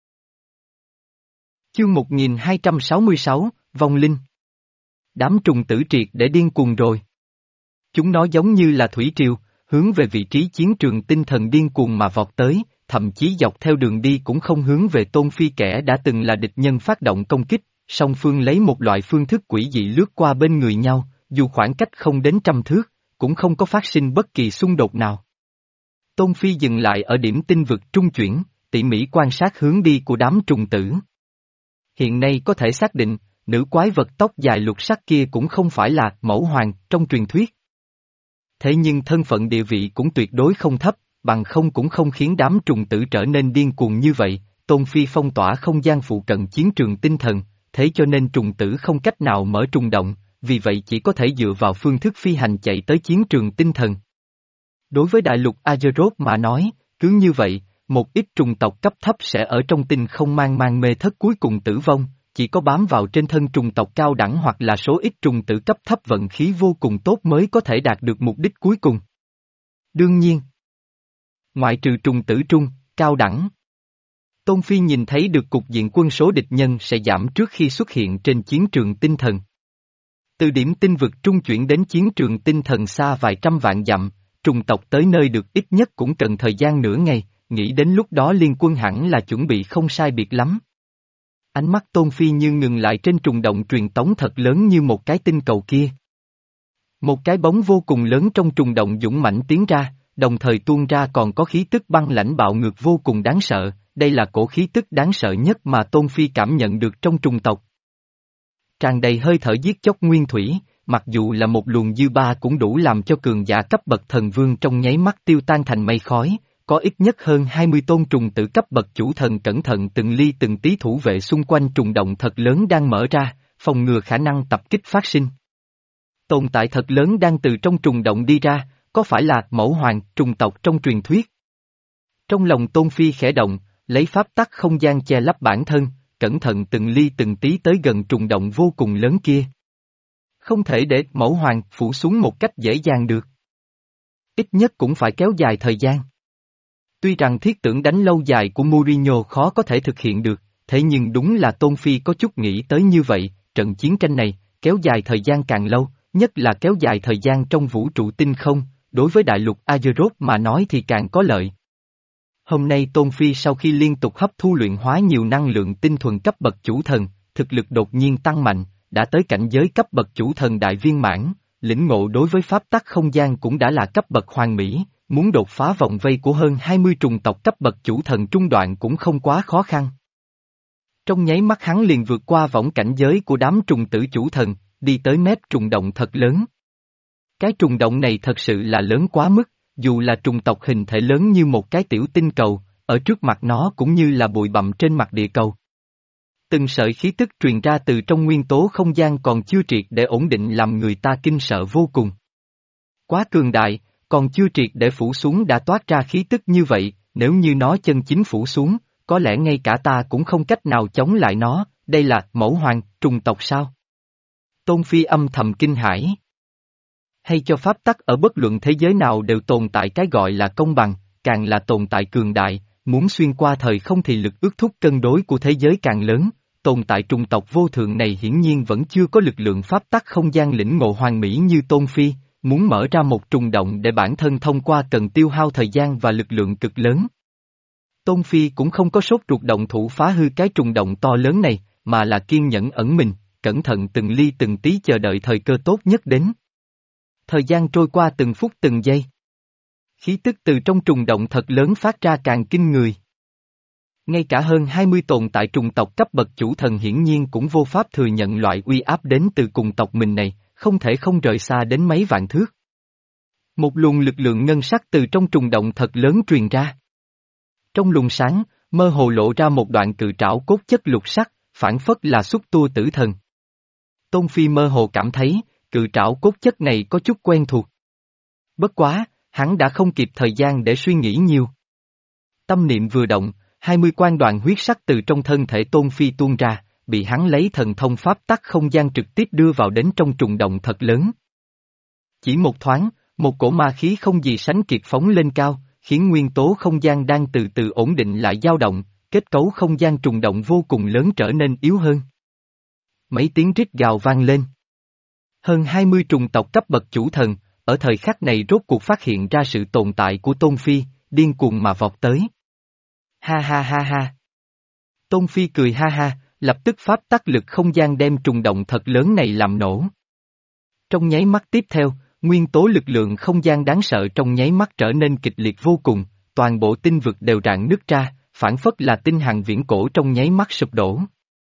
Chương một nghìn hai trăm sáu mươi sáu, Vong Linh. Đám trùng tử triệt để điên cuồng rồi. Chúng nó giống như là thủy triều, hướng về vị trí chiến trường tinh thần điên cuồng mà vọt tới, thậm chí dọc theo đường đi cũng không hướng về Tôn Phi kẻ đã từng là địch nhân phát động công kích, song phương lấy một loại phương thức quỷ dị lướt qua bên người nhau, dù khoảng cách không đến trăm thước, cũng không có phát sinh bất kỳ xung đột nào. Tôn Phi dừng lại ở điểm tinh vực trung chuyển, tỉ mỉ quan sát hướng đi của đám trùng tử. Hiện nay có thể xác định, nữ quái vật tóc dài lục sắc kia cũng không phải là mẫu hoàng trong truyền thuyết. Thế nhưng thân phận địa vị cũng tuyệt đối không thấp, bằng không cũng không khiến đám trùng tử trở nên điên cuồng như vậy. Tôn Phi phong tỏa không gian phụ cận chiến trường tinh thần, thế cho nên trùng tử không cách nào mở trùng động, vì vậy chỉ có thể dựa vào phương thức phi hành chạy tới chiến trường tinh thần. Đối với đại lục Azeroth mà nói, cứ như vậy, một ít trùng tộc cấp thấp sẽ ở trong tinh không mang mang mê thất cuối cùng tử vong, chỉ có bám vào trên thân trùng tộc cao đẳng hoặc là số ít trùng tử cấp thấp vận khí vô cùng tốt mới có thể đạt được mục đích cuối cùng. Đương nhiên, ngoại trừ trùng tử trung, cao đẳng, Tôn Phi nhìn thấy được cục diện quân số địch nhân sẽ giảm trước khi xuất hiện trên chiến trường tinh thần. Từ điểm tinh vực trung chuyển đến chiến trường tinh thần xa vài trăm vạn dặm, trùng tộc tới nơi được ít nhất cũng cần thời gian nửa ngày, nghĩ đến lúc đó liên quân hẳn là chuẩn bị không sai biệt lắm. Ánh mắt Tôn Phi như ngừng lại trên trùng động truyền tống thật lớn như một cái tinh cầu kia. Một cái bóng vô cùng lớn trong trùng động dũng mãnh tiến ra, đồng thời tuôn ra còn có khí tức băng lãnh bạo ngược vô cùng đáng sợ, đây là cổ khí tức đáng sợ nhất mà Tôn Phi cảm nhận được trong trùng tộc. Tràn đầy hơi thở giết chóc nguyên thủy, mặc dù là một luồng dư ba cũng đủ làm cho cường giả cấp bậc thần vương trong nháy mắt tiêu tan thành mây khói, có ít nhất hơn hai mươi tôn trùng tử cấp bậc chủ thần cẩn thận từng ly từng tí thủ vệ xung quanh trùng động thật lớn đang mở ra, phòng ngừa khả năng tập kích phát sinh. Tồn tại thật lớn đang từ trong trùng động đi ra, có phải là mẫu hoàng trùng tộc trong truyền thuyết? Trong lòng Tôn Phi khẽ động, lấy pháp tắc không gian che lấp bản thân, cẩn thận từng ly từng tí tới gần trùng động vô cùng lớn kia. Không thể để mẫu hoàng phủ xuống một cách dễ dàng được. Ít nhất cũng phải kéo dài thời gian. Tuy rằng thiết tưởng đánh lâu dài của Mourinho khó có thể thực hiện được, thế nhưng đúng là Tôn Phi có chút nghĩ tới như vậy, trận chiến tranh này, kéo dài thời gian càng lâu, nhất là kéo dài thời gian trong vũ trụ tinh không, đối với đại lục Azeroth mà nói thì càng có lợi. Hôm nay Tôn Phi sau khi liên tục hấp thu luyện hóa nhiều năng lượng tinh thuần cấp bậc chủ thần, thực lực đột nhiên tăng mạnh, đã tới cảnh giới cấp bậc chủ thần đại viên mãn, lĩnh ngộ đối với pháp tắc không gian cũng đã là cấp bậc hoàn mỹ, muốn đột phá vòng vây của hơn hai mươi trùng tộc cấp bậc chủ thần trung đoạn cũng không quá khó khăn. Trong nháy mắt hắn liền vượt qua võng cảnh giới của đám trùng tử chủ thần, đi tới mép trùng động thật lớn. Cái trùng động này thật sự là lớn quá mức, dù là trùng tộc hình thể lớn như một cái tiểu tinh cầu, ở trước mặt nó cũng như là bụi bặm trên mặt địa cầu. Từng sợi khí tức truyền ra từ trong nguyên tố không gian còn chưa triệt để ổn định làm người ta kinh sợ vô cùng. Quá cường đại, còn chưa triệt để phủ xuống đã toát ra khí tức như vậy, nếu như nó chân chính phủ xuống, có lẽ ngay cả ta cũng không cách nào chống lại nó, đây là mẫu hoàng, trùng tộc sao? Tôn Phi âm thầm kinh hãi. Hay cho pháp tắc ở bất luận thế giới nào đều tồn tại cái gọi là công bằng, càng là tồn tại cường đại, muốn xuyên qua thời không thì lực ước thúc cân đối của thế giới càng lớn, tồn tại trùng tộc vô thượng này hiển nhiên vẫn chưa có lực lượng pháp tắc không gian lĩnh ngộ hoàn mỹ như Tôn Phi, muốn mở ra một trùng động để bản thân thông qua cần tiêu hao thời gian và lực lượng cực lớn. Tôn Phi cũng không có sốt ruột động thủ phá hư cái trùng động to lớn này, mà là kiên nhẫn ẩn mình, cẩn thận từng ly từng tí chờ đợi thời cơ tốt nhất đến. Thời gian trôi qua từng phút từng giây. Khí tức từ trong trùng động thật lớn phát ra càng kinh người. Ngay cả hơn hai mươi tồn tại trùng tộc cấp bậc chủ thần hiển nhiên cũng vô pháp thừa nhận loại uy áp đến từ cùng tộc mình này, không thể không rời xa đến mấy vạn thước. Một luồng lực lượng ngân sắc từ trong trùng động thật lớn truyền ra. Trong luồng sáng, mơ hồ lộ ra một đoạn cự trảo cốt chất lục sắc, phản phất là xúc tua tử thần. Tôn Phi mơ hồ cảm thấy, cự trảo cốt chất này có chút quen thuộc. Bất quá, hắn đã không kịp thời gian để suy nghĩ nhiều. Tâm niệm vừa động, hai mươi quan đoàn huyết sắc từ trong thân thể Tôn Phi tuôn ra, bị hắn lấy thần thông pháp tắc không gian trực tiếp đưa vào đến trong trùng động thật lớn. Chỉ một thoáng, một cổ ma khí không gì sánh kịp phóng lên cao, khiến nguyên tố không gian đang từ từ ổn định lại dao động, kết cấu không gian trùng động vô cùng lớn trở nên yếu hơn. Mấy tiếng rít gào vang lên. Hơn hai mươi trùng tộc cấp bậc chủ thần, ở thời khắc này rốt cuộc phát hiện ra sự tồn tại của Tôn Phi, điên cuồng mà vọt tới. Ha ha ha ha. Tôn Phi cười ha ha, lập tức pháp tắc lực không gian đem trùng động thật lớn này làm nổ. Trong nháy mắt tiếp theo, nguyên tố lực lượng không gian đáng sợ trong nháy mắt trở nên kịch liệt vô cùng, toàn bộ tinh vực đều rạn nứt ra, phản phất là tinh hằng viễn cổ trong nháy mắt sụp đổ.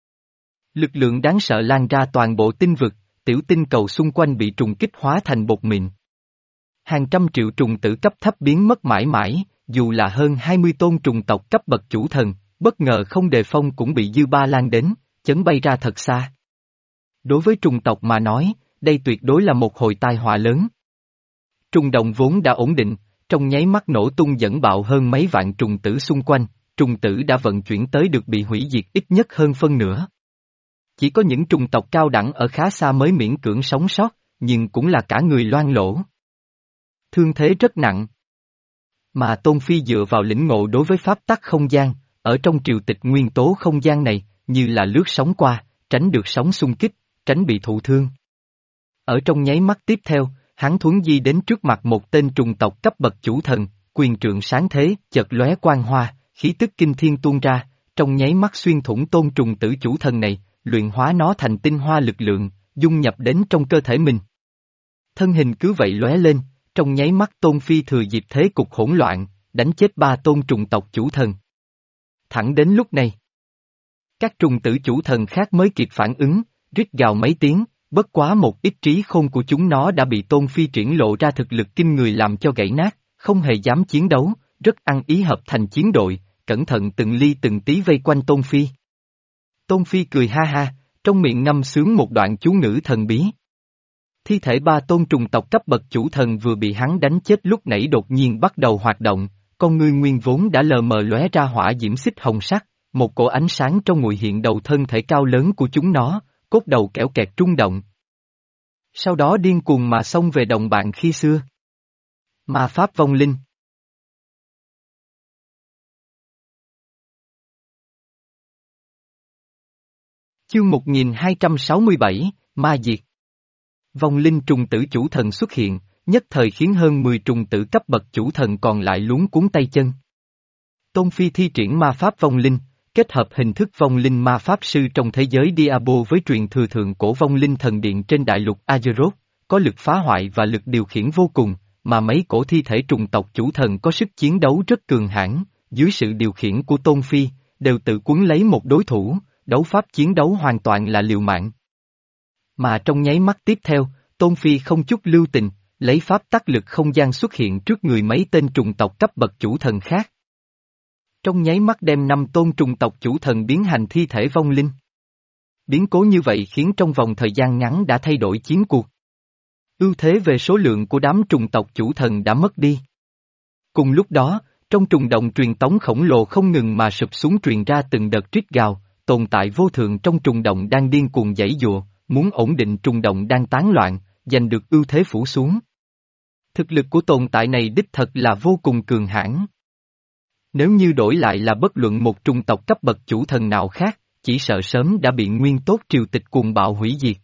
Lực lượng đáng sợ lan ra toàn bộ tinh vực, tiểu tinh cầu xung quanh bị trùng kích hóa thành bột mịn. Hàng trăm triệu trùng tử cấp thấp biến mất mãi mãi, dù là hơn hai mươi tôn trùng tộc cấp bậc chủ thần, bất ngờ không đề phong cũng bị dư ba lan đến, chấn bay ra thật xa. Đối với trùng tộc mà nói, đây tuyệt đối là một hồi tai họa lớn. Trùng động vốn đã ổn định, trong nháy mắt nổ tung dẫn bạo hơn mấy vạn trùng tử xung quanh, trùng tử đã vận chuyển tới được bị hủy diệt ít nhất hơn phân nửa. Chỉ có những trùng tộc cao đẳng ở khá xa mới miễn cưỡng sống sót, nhưng cũng là cả người loang lỗ. Thương thế rất nặng. Mà Tôn Phi dựa vào lĩnh ngộ đối với pháp tắc không gian, ở trong triều tịch nguyên tố không gian này, như là lướt sóng qua, tránh được sóng xung kích, tránh bị thụ thương. Ở trong nháy mắt tiếp theo, hắn thuấn di đến trước mặt một tên trùng tộc cấp bậc chủ thần, quyền trượng sáng thế, chợt lóe quang hoa, khí tức kinh thiên tuôn ra, trong nháy mắt xuyên thủng tôn trùng tử chủ thần này, luyện hóa nó thành tinh hoa lực lượng, dung nhập đến trong cơ thể mình. Thân hình cứ vậy lóe lên, trong nháy mắt Tôn Phi thừa dịp thế cục hỗn loạn, đánh chết ba tôn trùng tộc chủ thần. Thẳng đến lúc này, các trùng tử chủ thần khác mới kịp phản ứng, rít gào mấy tiếng, bất quá một ít trí khôn của chúng nó đã bị Tôn Phi triển lộ ra thực lực kinh người làm cho gãy nát, không hề dám chiến đấu, rất ăn ý hợp thành chiến đội, cẩn thận từng ly từng tí vây quanh Tôn Phi. Tôn Phi cười ha ha, trong miệng ngâm sướng một đoạn chú ngữ thần bí. Thi thể ba tôn trùng tộc cấp bậc chủ thần vừa bị hắn đánh chết lúc nãy đột nhiên bắt đầu hoạt động, con ngươi nguyên vốn đã lờ mờ lóe ra hỏa diễm xích hồng sắc, một cổ ánh sáng trong ngụy hiện đầu thân thể cao lớn của chúng nó, cốt đầu kẽo kẹt rung động. Sau đó điên cuồng mà xông về đồng bạn khi xưa. Ma pháp vong linh. Chương một nghìn hai trăm sáu mươi bảy, Ma Diệt. Vong linh trùng tử chủ thần xuất hiện, nhất thời khiến hơn mười trùng tử cấp bậc chủ thần còn lại luống cuống tay chân. Tôn Phi thi triển ma pháp vong linh, kết hợp hình thức vong linh ma pháp sư trong thế giới Diablo với truyền thừa thượng cổ vong linh thần điện trên đại lục Azeroth, có lực phá hoại và lực điều khiển vô cùng, mà mấy cổ thi thể trùng tộc chủ thần có sức chiến đấu rất cường hãn, dưới sự điều khiển của Tôn Phi, đều tự cuốn lấy một đối thủ, đấu pháp chiến đấu hoàn toàn là liều mạng. Mà trong nháy mắt tiếp theo, Tôn Phi không chút lưu tình, lấy pháp tắc lực không gian xuất hiện trước người mấy tên trùng tộc cấp bậc chủ thần khác. Trong nháy mắt đem năm tôn trùng tộc chủ thần biến thành thi thể vong linh. Biến cố như vậy khiến trong vòng thời gian ngắn đã thay đổi chiến cuộc. Ưu thế về số lượng của đám trùng tộc chủ thần đã mất đi. Cùng lúc đó, trong trùng động truyền tống khổng lồ không ngừng mà sụp xuống truyền ra từng đợt rít gào, tồn tại vô thượng trong trùng động đang điên cuồng giãy giụa, muốn ổn định trùng động đang tán loạn, giành được ưu thế phủ xuống. Thực lực của tồn tại này đích thật là vô cùng cường hãn. Nếu như đổi lại là bất luận một trùng tộc cấp bậc chủ thần nào khác, chỉ sợ sớm đã bị nguyên tốt triều tịch cuồng bạo hủy diệt.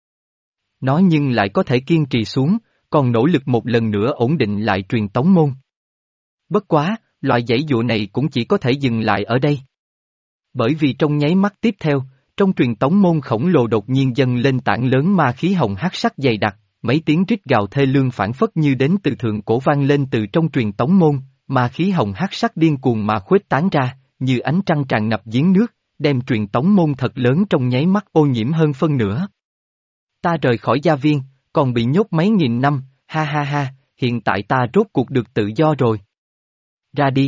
Nó nhưng lại có thể kiên trì xuống, còn nỗ lực một lần nữa ổn định lại truyền tống môn. Bất quá, loại giãy giụa này cũng chỉ có thể dừng lại ở đây. Bởi vì trong nháy mắt tiếp theo, trong truyền tống môn khổng lồ đột nhiên dâng lên tảng lớn ma khí hồng hắc sắc dày đặc, mấy tiếng rít gào thê lương phản phất như đến từ thượng cổ vang lên từ trong truyền tống môn, ma khí hồng hắc sắc điên cuồng mà khuếch tán ra, như ánh trăng tràn ngập giếng nước, đem truyền tống môn thật lớn trong nháy mắt ô nhiễm hơn phân nửa. Ta rời khỏi gia viên, còn bị nhốt mấy nghìn năm, ha ha ha, hiện tại ta rốt cuộc được tự do rồi. Ra đi.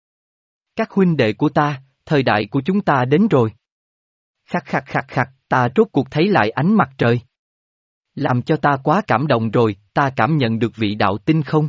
Các huynh đệ của ta, thời đại của chúng ta đến rồi. Khắc khắc khắc khắc, ta rốt cuộc thấy lại ánh mặt trời. Làm cho ta quá cảm động rồi, ta cảm nhận được vị đạo tinh không?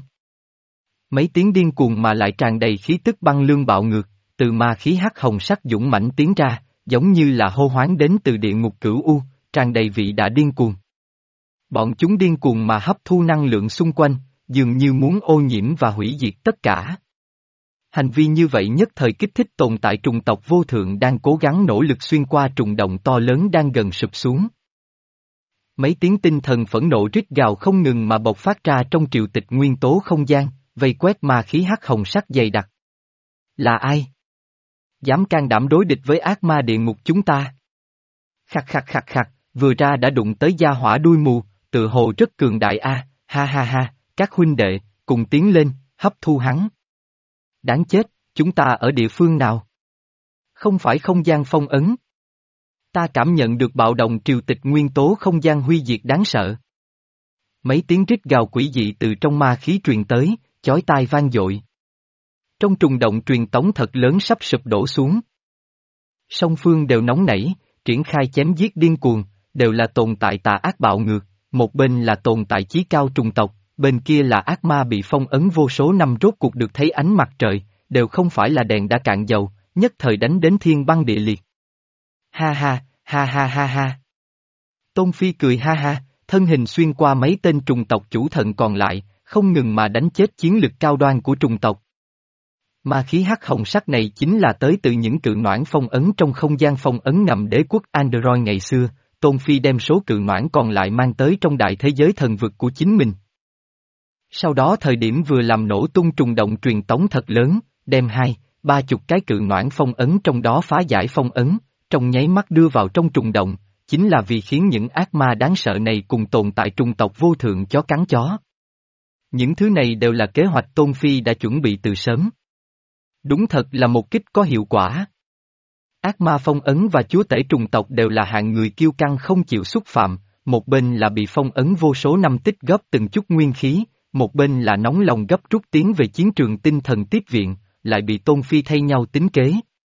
Mấy tiếng điên cuồng mà lại tràn đầy khí tức băng lương bạo ngược, từ ma khí hắc hồng sắc dũng mãnh tiến ra, giống như là hô hoán đến từ địa ngục cửu u, tràn đầy vị đã điên cuồng. Bọn chúng điên cuồng mà hấp thu năng lượng xung quanh, dường như muốn ô nhiễm và hủy diệt tất cả. Hành vi như vậy nhất thời kích thích tồn tại trùng tộc vô thượng đang cố gắng nỗ lực xuyên qua trùng động to lớn đang gần sụp xuống. Mấy tiếng tinh thần phẫn nộ rít gào không ngừng mà bộc phát ra trong triều tịch nguyên tố không gian, vây quét ma khí hắc hồng sắc dày đặc. Là ai? Dám can đảm đối địch với ác ma địa ngục chúng ta? Khắc khắc khắc khắc, vừa ra đã đụng tới gia hỏa đuôi mù, tự hồ rất cường đại a, ha ha ha, các huynh đệ, cùng tiến lên, hấp thu hắn. Đáng chết, chúng ta ở địa phương nào? Không phải không gian phong ấn. Ta cảm nhận được bạo động triều tịch nguyên tố không gian huy diệt đáng sợ. Mấy tiếng rít gào quỷ dị từ trong ma khí truyền tới, chói tai vang dội. Trong trùng động truyền tống thật lớn sắp sụp đổ xuống. Song phương đều nóng nảy, triển khai chém giết điên cuồng, đều là tồn tại tà ác bạo ngược, một bên là tồn tại chí cao trùng tộc, bên kia là ác ma bị phong ấn vô số năm rốt cuộc được thấy ánh mặt trời, đều không phải là đèn đã cạn dầu, nhất thời đánh đến thiên băng địa liệt. Ha ha, ha ha ha ha. Tôn Phi cười ha ha, thân hình xuyên qua mấy tên trùng tộc chủ thần còn lại, không ngừng mà đánh chết chiến lực cao đoan của trùng tộc. Ma khí hắc hồng sắc này chính là tới từ những cự noãn phong ấn trong không gian phong ấn ngầm đế quốc Android ngày xưa, Tôn Phi đem số cự noãn còn lại mang tới trong đại thế giới thần vực của chính mình. Sau đó thời điểm vừa làm nổ tung trùng động truyền tống thật lớn, đem hai, ba chục cái cự noãn phong ấn trong đó phá giải phong ấn, trong nháy mắt đưa vào trong trùng động, chính là vì khiến những ác ma đáng sợ này cùng tồn tại trùng tộc vô thượng chó cắn chó. Những thứ này đều là kế hoạch Tôn Phi đã chuẩn bị từ sớm. Đúng thật là một kích có hiệu quả. Ác ma phong ấn và chúa tể trùng tộc đều là hạng người kiêu căng không chịu xúc phạm, một bên là bị phong ấn vô số năm tích góp từng chút nguyên khí, một bên là nóng lòng gấp rút tiến về chiến trường tinh thần tiếp viện, lại bị Tôn Phi thay nhau tính kế.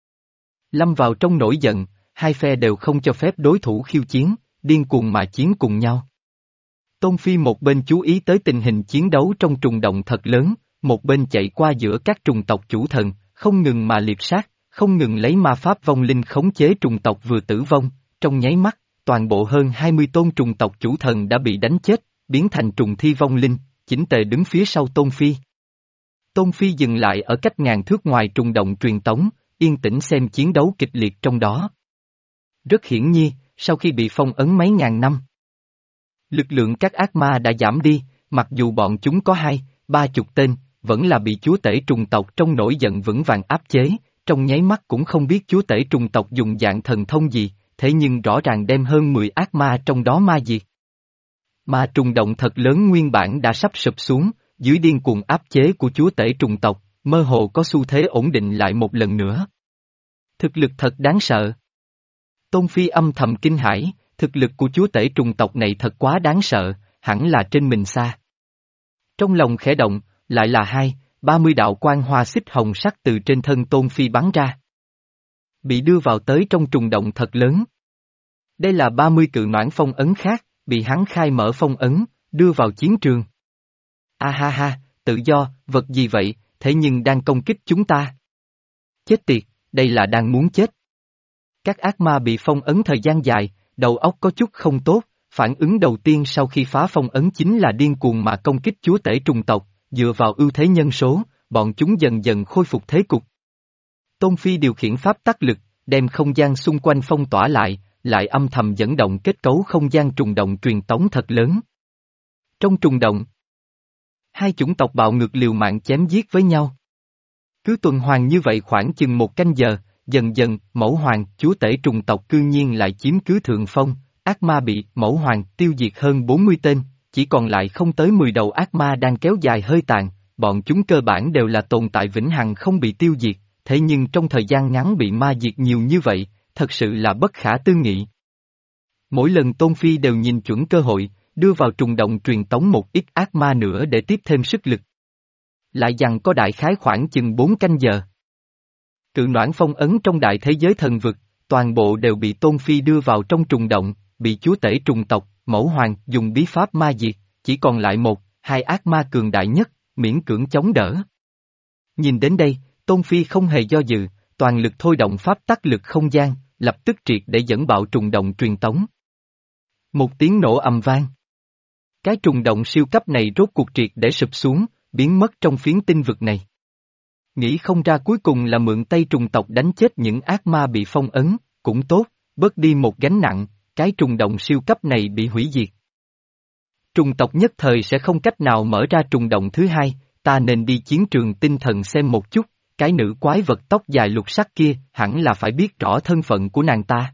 Lâm vào trong nổi giận, hai phe đều không cho phép đối thủ khiêu chiến, điên cuồng mà chiến cùng nhau. Tôn Phi một bên chú ý tới tình hình chiến đấu trong trùng động thật lớn, một bên chạy qua giữa các trùng tộc chủ thần, không ngừng mà liệp sát, không ngừng lấy ma pháp vong linh khống chế trùng tộc vừa tử vong, trong nháy mắt, toàn bộ hơn hai mươi tôn trùng tộc chủ thần đã bị đánh chết, biến thành trùng thi vong linh, chỉnh tề đứng phía sau Tôn Phi. Tôn Phi dừng lại ở cách ngàn thước ngoài trùng động truyền tống, yên tĩnh xem chiến đấu kịch liệt trong đó. Rất hiển nhiên, sau khi bị phong ấn mấy ngàn năm, lực lượng các ác ma đã giảm đi, mặc dù bọn chúng có hai, ba chục tên, vẫn là bị chúa tể trùng tộc trong nổi giận vững vàng áp chế, trong nháy mắt cũng không biết chúa tể trùng tộc dùng dạng thần thông gì, thế nhưng rõ ràng đem hơn mười ác ma trong đó ma diệt. Mà trùng động thật lớn nguyên bản đã sắp sụp xuống, dưới điên cuồng áp chế của chúa tể trùng tộc, mơ hồ có xu thế ổn định lại một lần nữa. Thực lực thật đáng sợ. Tôn Phi âm thầm kinh hãi, thực lực của chúa tể trùng tộc này thật quá đáng sợ, hẳn là trên mình xa. Trong lòng khẽ động, lại là hai, ba mươi đạo quang hoa xích hồng sắc từ trên thân Tôn Phi bắn ra. Bị đưa vào tới trong trùng động thật lớn. Đây là ba mươi cự noãn phong ấn khác, bị hắn khai mở phong ấn, đưa vào chiến trường. A ha ha, tự do, vật gì vậy, thế nhưng đang công kích chúng ta. Chết tiệt, đây là đang muốn chết. Các ác ma bị phong ấn thời gian dài, đầu óc có chút không tốt, phản ứng đầu tiên sau khi phá phong ấn chính là điên cuồng mà công kích chúa tể trùng tộc, dựa vào ưu thế nhân số, bọn chúng dần dần khôi phục thế cục. Tôn Phi điều khiển pháp tắc lực, đem không gian xung quanh phong tỏa lại, lại âm thầm dẫn động kết cấu không gian trùng động truyền tống thật lớn. Trong trùng động, hai chủng tộc bạo ngược liều mạng chém giết với nhau. Cứ tuần hoàn như vậy khoảng chừng một canh giờ, dần dần, mẫu hoàng, chúa tể trùng tộc cư nhiên lại chiếm cứ thượng phong, ác ma bị mẫu hoàng tiêu diệt hơn bốn mươi tên, chỉ còn lại không tới mười đầu ác ma đang kéo dài hơi tàn, bọn chúng cơ bản đều là tồn tại vĩnh hằng không bị tiêu diệt, thế nhưng trong thời gian ngắn bị ma diệt nhiều như vậy, thật sự là bất khả tư nghị. Mỗi lần Tôn Phi đều nhìn chuẩn cơ hội, đưa vào trùng động truyền tống một ít ác ma nữa để tiếp thêm sức lực. Lại dằn có đại khái khoảng chừng bốn canh giờ. Cự noãn phong ấn trong đại thế giới thần vực, toàn bộ đều bị Tôn Phi đưa vào trong trùng động, bị chúa tể trùng tộc, mẫu hoàng dùng bí pháp ma diệt, chỉ còn lại một, hai ác ma cường đại nhất, miễn cưỡng chống đỡ. Nhìn đến đây, Tôn Phi không hề do dự, toàn lực thôi động pháp tắc lực không gian, lập tức triệt để dẫn bạo trùng động truyền tống. Một tiếng nổ ầm vang. Cái trùng động siêu cấp này rốt cuộc triệt để sụp xuống, biến mất trong phiến tinh vực này. Nghĩ không ra cuối cùng là mượn tay trùng tộc đánh chết những ác ma bị phong ấn, cũng tốt, bớt đi một gánh nặng, cái trùng động siêu cấp này bị hủy diệt. Trùng tộc nhất thời sẽ không cách nào mở ra trùng động thứ hai, ta nên đi chiến trường tinh thần xem một chút, cái nữ quái vật tóc dài lục sắc kia hẳn là phải biết rõ thân phận của nàng ta.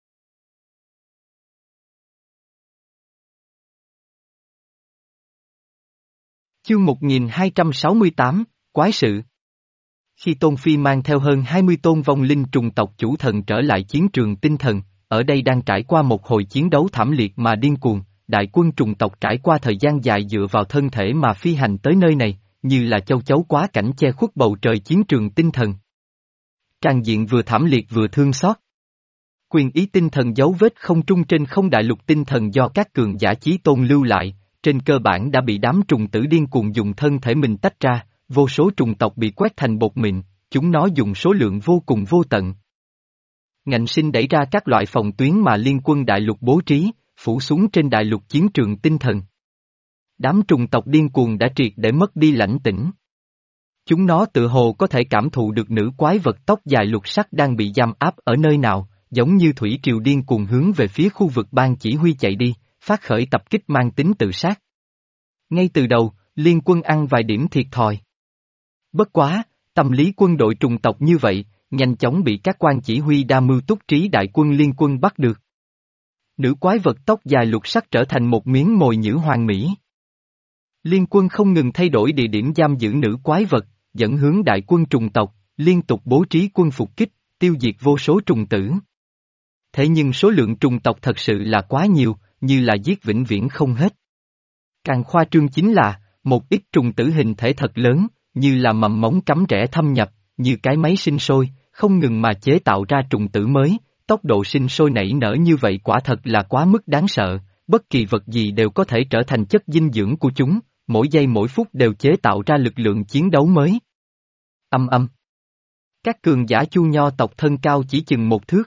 Chương một nghìn hai trăm sáu mươi tám, Quái sự. Khi Tôn Phi mang theo hơn hai mươi tôn vong linh trùng tộc chủ thần trở lại chiến trường tinh thần, ở đây đang trải qua một hồi chiến đấu thảm liệt mà điên cuồng, đại quân trùng tộc trải qua thời gian dài dựa vào thân thể mà phi hành tới nơi này, như là châu chấu quá cảnh che khuất bầu trời chiến trường tinh thần. Tràng diện vừa thảm liệt vừa thương xót. Quyền ý tinh thần dấu vết không trung trên không đại lục tinh thần do các cường giả chí tôn lưu lại, trên cơ bản đã bị đám trùng tử điên cuồng dùng thân thể mình tách ra, vô số trùng tộc bị quét thành bột mịn, chúng nó dùng số lượng vô cùng vô tận. Ngạnh sinh đẩy ra các loại phòng tuyến mà liên quân đại lục bố trí, phủ xuống trên đại lục chiến trường tinh thần. Đám trùng tộc điên cuồng đã triệt để mất đi lãnh tĩnh. Chúng nó tự hồ có thể cảm thụ được nữ quái vật tóc dài lục sắc đang bị giam áp ở nơi nào, giống như thủy triều điên cuồng hướng về phía khu vực ban chỉ huy chạy đi, phát khởi tập kích mang tính tự sát. Ngay từ đầu, liên quân ăn vài điểm thiệt thòi. Bất quá, tâm lý quân đội trùng tộc như vậy, nhanh chóng bị các quan chỉ huy đa mưu túc trí đại quân liên quân bắt được. Nữ quái vật tóc dài lục sắc trở thành một miếng mồi nhử hoàn mỹ. Liên quân không ngừng thay đổi địa điểm giam giữ nữ quái vật, dẫn hướng đại quân trùng tộc, liên tục bố trí quân phục kích, tiêu diệt vô số trùng tử. Thế nhưng số lượng trùng tộc thật sự là quá nhiều, như là giết vĩnh viễn không hết. Càng khoa trương chính là, một ít trùng tử hình thể thật lớn, như là mầm mống cắm rễ thâm nhập, như cái máy sinh sôi, không ngừng mà chế tạo ra trùng tử mới, tốc độ sinh sôi nảy nở như vậy quả thật là quá mức đáng sợ, bất kỳ vật gì đều có thể trở thành chất dinh dưỡng của chúng, mỗi giây mỗi phút đều chế tạo ra lực lượng chiến đấu mới. Âm âm. Các cường giả Chu Nho tộc thân cao chỉ chừng một thước.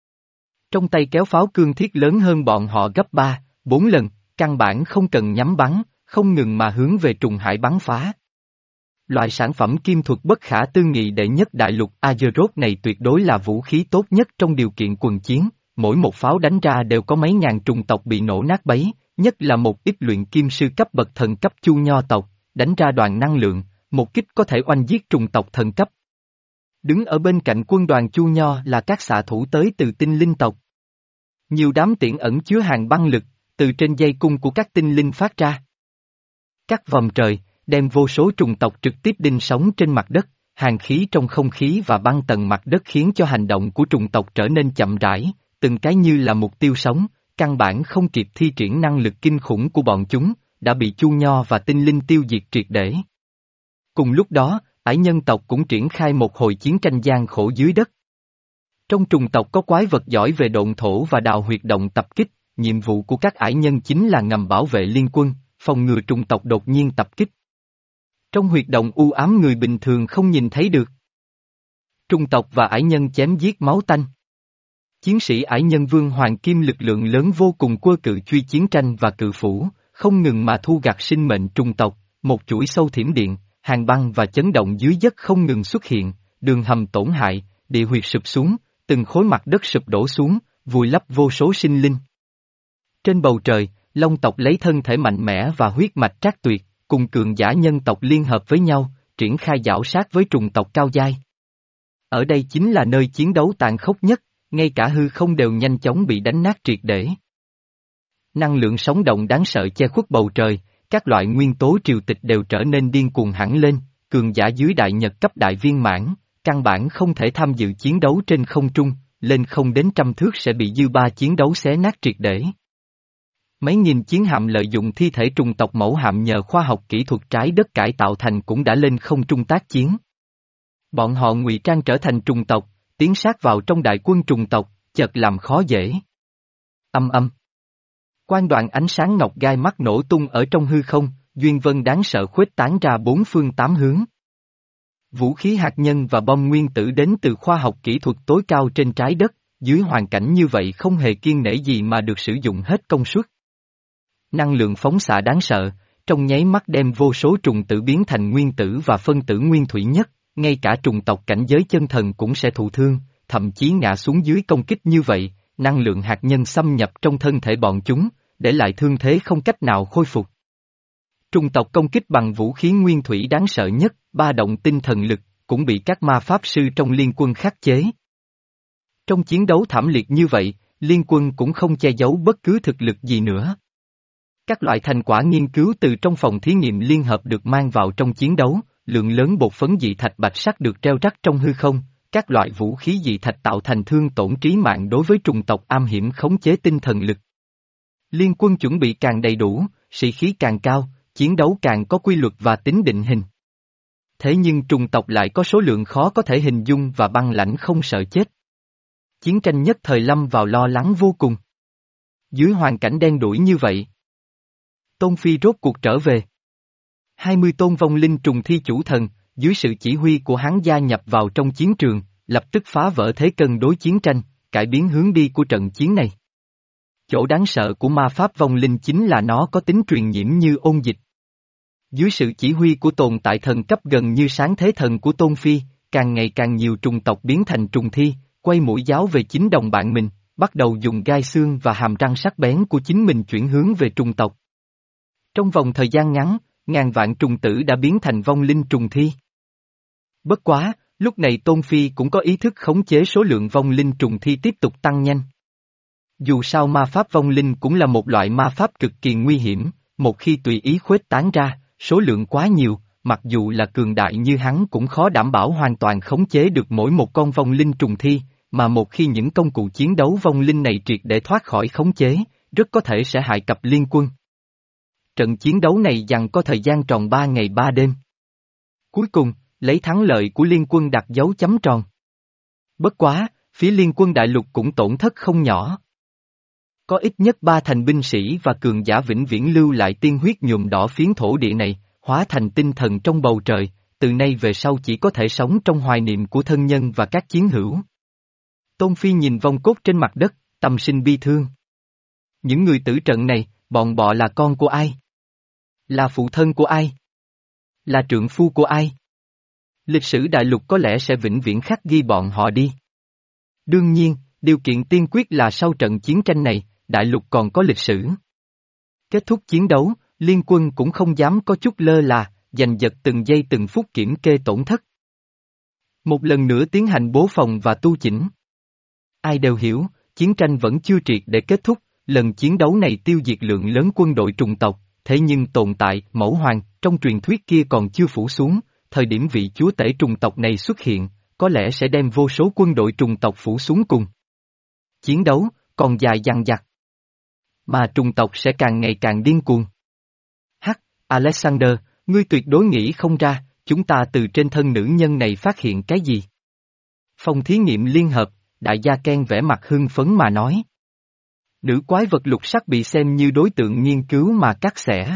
Trong tay kéo pháo cương thiết lớn hơn bọn họ gấp ba, bốn lần, căn bản không cần nhắm bắn, không ngừng mà hướng về trùng hải bắn phá. Loại sản phẩm kim thuật bất khả tư nghị đệ nhất đại lục Azeroth này tuyệt đối là vũ khí tốt nhất trong điều kiện quần chiến, mỗi một pháo đánh ra đều có mấy ngàn trùng tộc bị nổ nát bấy, nhất là một ít luyện kim sư cấp bậc thần cấp Chu Nho tộc, đánh ra đoàn năng lượng, một kích có thể oanh giết trùng tộc thần cấp. Đứng ở bên cạnh quân đoàn Chu Nho là các xạ thủ tới từ tinh linh tộc. Nhiều đám tiễn ẩn chứa hàng băng lực, từ trên dây cung của các tinh linh phát ra. Các vòm trời, đem vô số trùng tộc trực tiếp đinh sóng trên mặt đất, hàn khí trong không khí và băng tầng mặt đất khiến cho hành động của trùng tộc trở nên chậm rãi, từng cái như là mục tiêu sống, căn bản không kịp thi triển năng lực kinh khủng của bọn chúng, đã bị Chu Nho và tinh linh tiêu diệt triệt để. Cùng lúc đó, ải nhân tộc cũng triển khai một hồi chiến tranh gian khổ dưới đất. Trong trùng tộc có quái vật giỏi về độn thổ và đào huyệt động tập kích, nhiệm vụ của các ải nhân chính là ngầm bảo vệ liên quân, phòng ngừa trùng tộc đột nhiên tập kích. Trong huyệt động u ám người bình thường không nhìn thấy được. Trùng tộc và ải nhân chém giết máu tanh. Chiến sĩ ải nhân vương hoàng kim lực lượng lớn vô cùng quơ cự truy chiến tranh và cự phủ, không ngừng mà thu gặt sinh mệnh trùng tộc, một chuỗi sâu thiểm điện, hàng băng và chấn động dưới đất không ngừng xuất hiện, đường hầm tổn hại, địa huyệt sụp xuống, từng khối mặt đất sụp đổ xuống, vùi lấp vô số sinh linh. Trên bầu trời, Long tộc lấy thân thể mạnh mẽ và huyết mạch trác tuyệt, cùng cường giả nhân tộc liên hợp với nhau, triển khai giảo sát với trùng tộc cao giai. Ở đây chính là nơi chiến đấu tàn khốc nhất, ngay cả hư không đều nhanh chóng bị đánh nát triệt để. Năng lượng sống động đáng sợ che khuất bầu trời, các loại nguyên tố triều tịch đều trở nên điên cuồng hẳn lên, cường giả dưới đại nhật cấp đại viên mãn, căn bản không thể tham dự chiến đấu trên không trung, lên không đến trăm thước sẽ bị dư ba chiến đấu xé nát triệt để. Mấy nghìn chiến hạm lợi dụng thi thể trùng tộc mẫu hạm nhờ khoa học kỹ thuật trái đất cải tạo thành cũng đã lên không trung tác chiến. Bọn họ ngụy trang trở thành trùng tộc, tiến sát vào trong đại quân trùng tộc, chợt làm khó dễ. Âm âm. Quang đoạn ánh sáng ngọc gai mắt nổ tung ở trong hư không, duyên vân đáng sợ khuếch tán ra bốn phương tám hướng. Vũ khí hạt nhân và bom nguyên tử đến từ khoa học kỹ thuật tối cao trên trái đất, dưới hoàn cảnh như vậy không hề kiêng nể gì mà được sử dụng hết công suất. Năng lượng phóng xạ đáng sợ, trong nháy mắt đem vô số trùng tử biến thành nguyên tử và phân tử nguyên thủy nhất, ngay cả trùng tộc cảnh giới chân thần cũng sẽ thụ thương, thậm chí ngã xuống dưới công kích như vậy, năng lượng hạt nhân xâm nhập trong thân thể bọn chúng, để lại thương thế không cách nào khôi phục. Trùng tộc công kích bằng vũ khí nguyên thủy đáng sợ nhất, ba động tinh thần lực, cũng bị các ma pháp sư trong liên quân khắc chế. Trong chiến đấu thảm liệt như vậy, liên quân cũng không che giấu bất cứ thực lực gì nữa. Các loại thành quả nghiên cứu từ trong phòng thí nghiệm liên hợp được mang vào trong chiến đấu, lượng lớn bột phấn dị thạch bạch sắc được treo rắc trong hư không, các loại vũ khí dị thạch tạo thành thương tổn trí mạng đối với trùng tộc am hiểm khống chế tinh thần lực. Liên quân chuẩn bị càng đầy đủ, sĩ khí càng cao, chiến đấu càng có quy luật và tính định hình. Thế nhưng trùng tộc lại có số lượng khó có thể hình dung và băng lãnh không sợ chết. Chiến tranh nhất thời lâm vào lo lắng vô cùng. Dưới hoàn cảnh đen đủi như vậy, Tôn Phi rốt cuộc trở về. hai mươi tôn vong linh trùng thi chủ thần, dưới sự chỉ huy của hắn gia nhập vào trong chiến trường, lập tức phá vỡ thế cân đối chiến tranh, cải biến hướng đi của trận chiến này. Chỗ đáng sợ của ma pháp vong linh chính là nó có tính truyền nhiễm như ôn dịch. Dưới sự chỉ huy của tồn tại thần cấp gần như sáng thế thần của Tôn Phi, càng ngày càng nhiều trùng tộc biến thành trùng thi, quay mũi giáo về chính đồng bạn mình, bắt đầu dùng gai xương và hàm răng sắc bén của chính mình chuyển hướng về trùng tộc. Trong vòng thời gian ngắn, ngàn vạn trùng tử đã biến thành vong linh trùng thi. Bất quá, lúc này Tôn Phi cũng có ý thức khống chế số lượng vong linh trùng thi tiếp tục tăng nhanh. Dù sao ma pháp vong linh cũng là một loại ma pháp cực kỳ nguy hiểm, một khi tùy ý khuếch tán ra, số lượng quá nhiều, mặc dù là cường đại như hắn cũng khó đảm bảo hoàn toàn khống chế được mỗi một con vong linh trùng thi, mà một khi những công cụ chiến đấu vong linh này triệt để thoát khỏi khống chế, rất có thể sẽ hại cập liên quân. trận chiến đấu này giằng có thời gian tròn ba ngày ba đêm. Cuối cùng, lấy thắng lợi của liên quân đặt dấu chấm tròn. Bất quá, phía liên quân đại lục cũng tổn thất không nhỏ. Có ít nhất ba thành binh sĩ và cường giả vĩnh viễn lưu lại tiên huyết nhuộm đỏ phiến thổ địa này, hóa thành tinh thần trong bầu trời, từ nay về sau chỉ có thể sống trong hoài niệm của thân nhân và các chiến hữu. Tôn Phi nhìn vong cốt trên mặt đất, tâm sinh bi thương. Những người tử trận này, bọn bọ là con của ai? Là phụ thân của ai? Là trượng phu của ai? Lịch sử đại lục có lẽ sẽ vĩnh viễn khắc ghi bọn họ đi. Đương nhiên, điều kiện tiên quyết là sau trận chiến tranh này, đại lục còn có lịch sử. Kết thúc chiến đấu, liên quân cũng không dám có chút lơ là, giành giật từng giây từng phút kiểm kê tổn thất. Một lần nữa tiến hành bố phòng và tu chỉnh. Ai đều hiểu, chiến tranh vẫn chưa triệt để kết thúc, lần chiến đấu này tiêu diệt lượng lớn quân đội trùng tộc, thế nhưng tồn tại, mẫu hoàng, trong truyền thuyết kia còn chưa phủ xuống, thời điểm vị chúa tể trùng tộc này xuất hiện, có lẽ sẽ đem vô số quân đội trùng tộc phủ xuống cùng. Chiến đấu, còn dài dằng dặc. Mà trùng tộc sẽ càng ngày càng điên cuồng. Hắc, Alexander, ngươi tuyệt đối nghĩ không ra, chúng ta từ trên thân nữ nhân này phát hiện cái gì? Phòng thí nghiệm liên hợp, đại gia Ken vẽ mặt hưng phấn mà nói. Nữ quái vật lục sắc bị xem như đối tượng nghiên cứu mà cắt xẻ.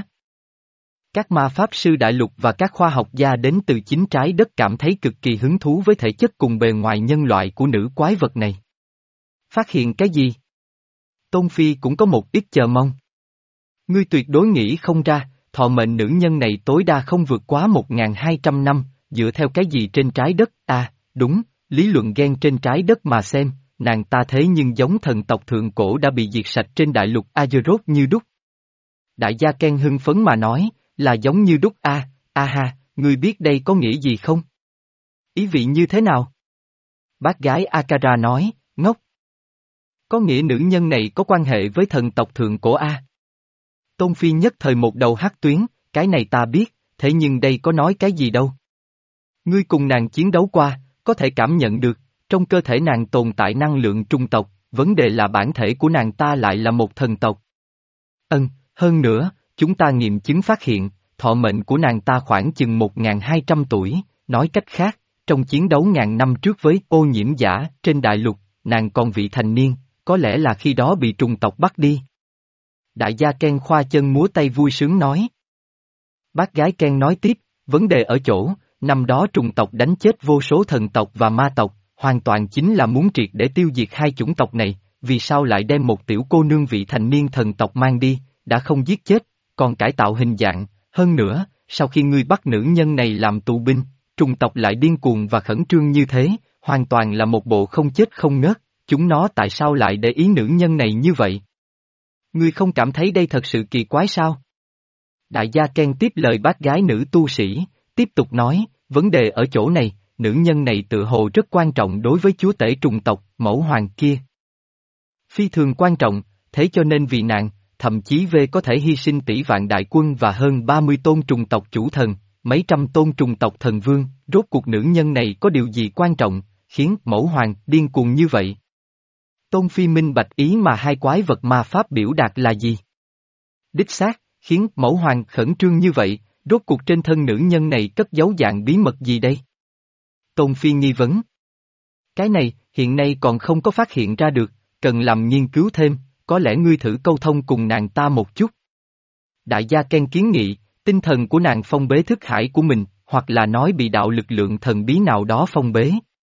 Các ma pháp sư đại lục và các khoa học gia đến từ chính trái đất cảm thấy cực kỳ hứng thú với thể chất cùng bề ngoài nhân loại của nữ quái vật này. Phát hiện cái gì? Tôn Phi cũng có một ít chờ mong. Ngươi tuyệt đối nghĩ không ra, thọ mệnh nữ nhân này tối đa không vượt quá một nghìn hai trăm năm, dựa theo cái gì trên trái đất, à, đúng, lý luận gen trên trái đất mà xem, nàng ta thế nhưng giống thần tộc thượng cổ đã bị diệt sạch trên đại lục Azeroth như đúc. Đại gia Ken hưng phấn mà nói, là giống như đúc a, à, a ha, ngươi biết đây có nghĩa gì không? Ý vị như thế nào? Bác gái Akara nói, ngốc. Có nghĩa nữ nhân này có quan hệ với thần tộc thượng cổ A. Tôn Phi nhất thời một đầu hắc tuyến, cái này ta biết, thế nhưng đây có nói cái gì đâu. Ngươi cùng nàng chiến đấu qua, có thể cảm nhận được, trong cơ thể nàng tồn tại năng lượng trung tộc, vấn đề là bản thể của nàng ta lại là một thần tộc. Ân, hơn nữa, chúng ta nghiệm chứng phát hiện, thọ mệnh của nàng ta khoảng chừng một nghìn hai trăm tuổi, nói cách khác, trong chiến đấu ngàn năm trước với ô nhiễm giả trên đại lục, nàng còn vị thành niên, có lẽ là khi đó bị trùng tộc bắt đi. Đại gia Ken khoa chân múa tay vui sướng nói. Bác gái Ken nói tiếp, vấn đề ở chỗ, năm đó trùng tộc đánh chết vô số thần tộc và ma tộc, hoàn toàn chính là muốn triệt để tiêu diệt hai chủng tộc này, vì sao lại đem một tiểu cô nương vị thành niên thần tộc mang đi, đã không giết chết, còn cải tạo hình dạng, hơn nữa, sau khi ngươi bắt nữ nhân này làm tù binh, trùng tộc lại điên cuồng và khẩn trương như thế, hoàn toàn là một bộ không chết không ngớt, chúng nó tại sao lại để ý nữ nhân này như vậy? Ngươi không cảm thấy đây thật sự kỳ quái sao? Đại gia Ken tiếp lời bác gái nữ tu sĩ, tiếp tục nói, vấn đề ở chỗ này, nữ nhân này tự hồ rất quan trọng đối với chúa tể trùng tộc, mẫu hoàng kia. Phi thường quan trọng, thế cho nên vì nàng, thậm chí V có thể hy sinh tỷ vạn đại quân và hơn ba mươi tôn trùng tộc chủ thần, mấy trăm tôn trùng tộc thần vương, rốt cuộc nữ nhân này có điều gì quan trọng, khiến mẫu hoàng điên cuồng như vậy? Tôn Phi minh bạch ý mà hai quái vật ma pháp biểu đạt là gì? Đích xác, khiến mẫu hoàng khẩn trương như vậy, rốt cuộc trên thân nữ nhân này cất giấu dạng bí mật gì đây? Tôn Phi nghi vấn. Cái này, hiện nay còn không có phát hiện ra được, cần làm nghiên cứu thêm, có lẽ ngươi thử câu thông cùng nàng ta một chút. Đại gia Ken kiến nghị, tinh thần của nàng phong bế thức hải của mình, hoặc là nói bị đạo lực lượng thần bí nào đó phong bế.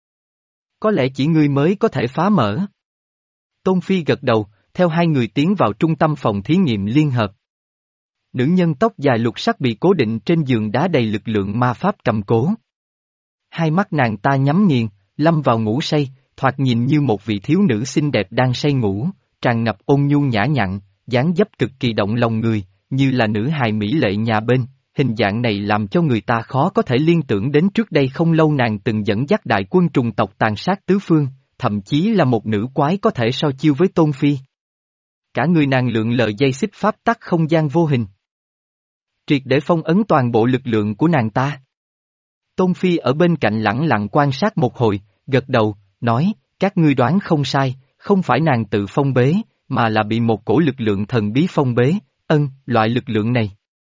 Có lẽ chỉ ngươi mới có thể phá mở. Tôn Phi gật đầu, theo hai người tiến vào trung tâm phòng thí nghiệm liên hợp. Nữ nhân tóc dài lục sắc bị cố định trên giường đá đầy lực lượng ma pháp cầm cố. Hai mắt nàng ta nhắm nghiền, lâm vào ngủ say, thoạt nhìn như một vị thiếu nữ xinh đẹp đang say ngủ, tràn ngập ôn nhu nhã nhặn, dáng dấp cực kỳ động lòng người, như là nữ hài mỹ lệ nhà bên. Hình dạng này làm cho người ta khó có thể liên tưởng đến trước đây không lâu nàng từng dẫn dắt đại quân trùng tộc tàn sát tứ phương, thậm chí là một nữ quái có thể so chiêu với Tôn Phi. Cả người nàng lượn lờ dây xích pháp tắc không gian vô hình. Triệt để phong ấn toàn bộ lực lượng của nàng ta. Tôn Phi ở bên cạnh lẳng lặng quan sát một hồi, gật đầu, nói, các ngươi đoán không sai, không phải nàng tự phong bế, mà là bị một cổ lực lượng thần bí phong bế, ân, loại lực lượng này,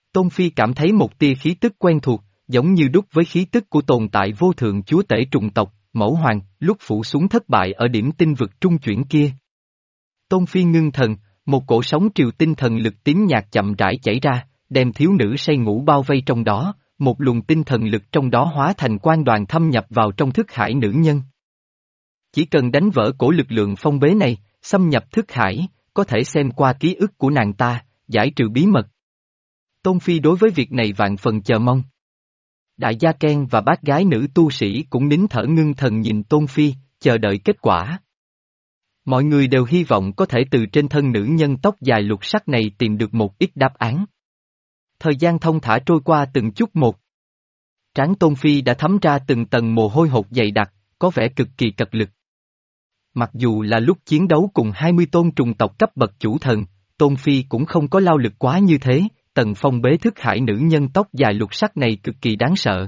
Tôn Phi cảm thấy một tia khí tức quen thuộc, giống như đúc với khí tức của tồn tại vô thượng chúa tể trùng tộc, Mẫu Hoàng, lúc phủ xuống thất bại ở điểm tinh vực trung chuyển kia. Tôn Phi ngưng thần, một cổ sóng triều tinh thần lực tím nhạt chậm rãi chảy ra, đem thiếu nữ say ngủ bao vây trong đó, một luồng tinh thần lực trong đó hóa thành quan đoàn thâm nhập vào trong thức hải nữ nhân. Chỉ cần đánh vỡ cổ lực lượng phong bế này, xâm nhập thức hải, có thể xem qua ký ức của nàng ta, giải trừ bí mật. Tôn Phi đối với việc này vạn phần chờ mong. Đại gia Ken và bác gái nữ tu sĩ cũng nín thở ngưng thần nhìn Tôn Phi, chờ đợi kết quả. Mọi người đều hy vọng có thể từ trên thân nữ nhân tóc dài lục sắc này tìm được một ít đáp án. Thời gian thông thả trôi qua từng chút một. Trán Tôn Phi đã thấm ra từng tầng mồ hôi hột dày đặc, có vẻ cực kỳ cật lực. Mặc dù là lúc chiến đấu cùng hai mươi tôn trùng tộc cấp bậc chủ thần, Tôn Phi cũng không có lao lực quá như thế, tầng phong bế thức hải nữ nhân tóc dài lục sắc này cực kỳ đáng sợ.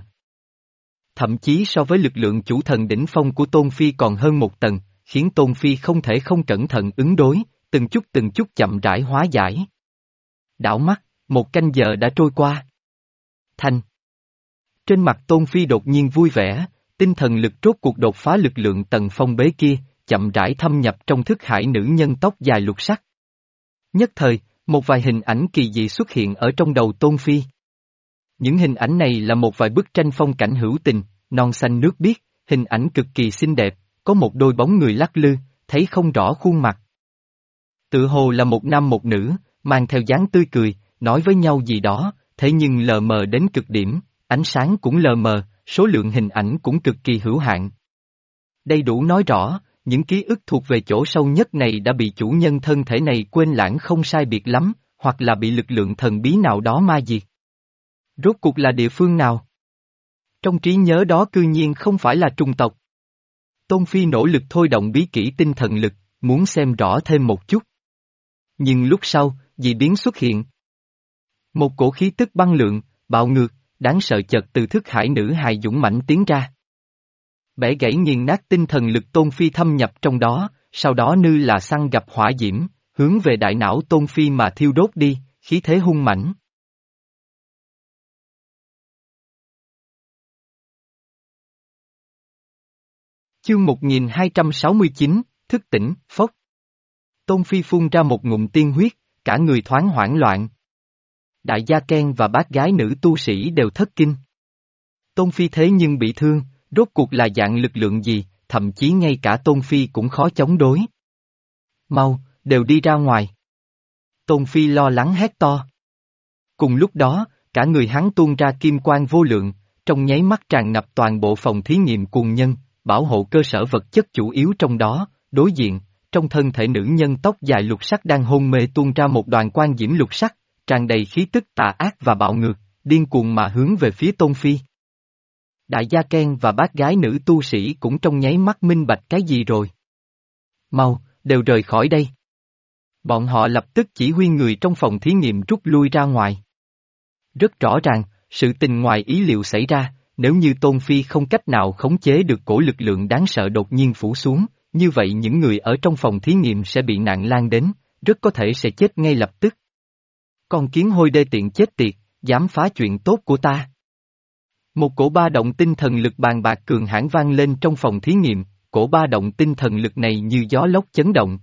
Thậm chí so với lực lượng chủ thần đỉnh phong của Tôn Phi còn hơn một tầng, khiến Tôn Phi không thể không cẩn thận ứng đối, từng chút từng chút chậm rãi hóa giải. Đảo mắt, một canh giờ đã trôi qua. Thanh. Trên mặt Tôn Phi đột nhiên vui vẻ, tinh thần lực rốt cuộc đột phá lực lượng tầng phong bế kia, chậm rãi thâm nhập trong thức hải nữ nhân tóc dài lục sắc. Nhất thời, một vài hình ảnh kỳ dị xuất hiện ở trong đầu Tôn Phi. Những hình ảnh này là một vài bức tranh phong cảnh hữu tình, non xanh nước biếc, hình ảnh cực kỳ xinh đẹp, có một đôi bóng người lắc lư, thấy không rõ khuôn mặt. Tự hồ là một nam một nữ, mang theo dáng tươi cười, nói với nhau gì đó, thế nhưng lờ mờ đến cực điểm, ánh sáng cũng lờ mờ, số lượng hình ảnh cũng cực kỳ hữu hạn. Đây đủ nói rõ, những ký ức thuộc về chỗ sâu nhất này đã bị chủ nhân thân thể này quên lãng không sai biệt lắm, hoặc là bị lực lượng thần bí nào đó ma diệt. Rốt cuộc là địa phương nào? Trong trí nhớ đó cư nhiên không phải là trùng tộc. Tôn Phi nỗ lực thôi động bí kỹ tinh thần lực, muốn xem rõ thêm một chút. Nhưng lúc sau, dị biến xuất hiện. Một cổ khí tức băng lượng, bạo ngược, đáng sợ chợt từ thức hải nữ hài dũng mãnh tiến ra. Bẻ gãy nghiền nát tinh thần lực Tôn Phi thâm nhập trong đó, sau đó như là xăng gặp hỏa diễm, hướng về đại não Tôn Phi mà thiêu đốt đi, khí thế hung mãnh. Chương một nghìn hai trăm sáu mươi chín, thức tỉnh, phốc. Tôn Phi phun ra một ngụm tiên huyết, cả người thoáng hoảng loạn. Đại gia Ken và bác gái nữ tu sĩ đều thất kinh. Tôn Phi thế nhưng bị thương, rốt cuộc là dạng lực lượng gì, thậm chí ngay cả Tôn Phi cũng khó chống đối. Mau, đều đi ra ngoài. Tôn Phi lo lắng hét to. Cùng lúc đó, cả người hắn tuôn ra kim quang vô lượng, trong nháy mắt tràn ngập toàn bộ phòng thí nghiệm cuồng nhân, bảo hộ cơ sở vật chất chủ yếu trong đó, đối diện, trong thân thể nữ nhân tóc dài lục sắc đang hôn mê tuôn ra một đoàn quang diễm lục sắc, tràn đầy khí tức tà ác và bạo ngược, điên cuồng mà hướng về phía Tôn Phi. Đại gia Ken và bác gái nữ tu sĩ cũng trong nháy mắt minh bạch cái gì rồi. Mau, đều rời khỏi đây. Bọn họ lập tức chỉ huy người trong phòng thí nghiệm rút lui ra ngoài. Rất rõ ràng, sự tình ngoài ý liệu xảy ra, nếu như Tôn Phi không cách nào khống chế được cổ lực lượng đáng sợ đột nhiên phủ xuống, như vậy những người ở trong phòng thí nghiệm sẽ bị nạn lan đến, rất có thể sẽ chết ngay lập tức. Con kiến hôi đê tiện chết tiệt, dám phá chuyện tốt của ta. Một cổ ba động tinh thần lực bàn bạc cường hãn vang lên trong phòng thí nghiệm, cổ ba động tinh thần lực này như gió lốc chấn động.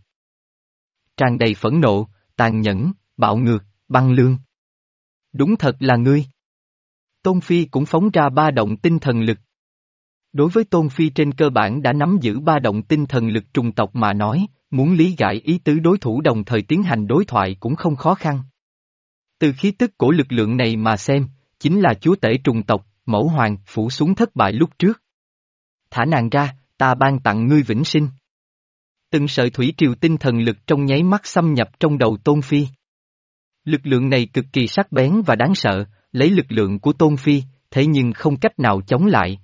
Tràn đầy phẫn nộ, tàn nhẫn, bạo ngược, băng lương. Đúng thật là ngươi. Tôn Phi cũng phóng ra ba động tinh thần lực. Đối với Tôn Phi trên cơ bản đã nắm giữ ba động tinh thần lực trùng tộc mà nói, muốn lý giải ý tứ đối thủ đồng thời tiến hành đối thoại cũng không khó khăn. Từ khí tức của lực lượng này mà xem, chính là chúa tể trùng tộc, Mẫu Hoàng phủ xuống thất bại lúc trước. Thả nàng ra, ta ban tặng ngươi vĩnh sinh. Từng sợi thủy triều tinh thần lực trong nháy mắt xâm nhập trong đầu Tôn Phi. Lực lượng này cực kỳ sắc bén và đáng sợ, lấy lực lượng của Tôn Phi, thế nhưng không cách nào chống lại.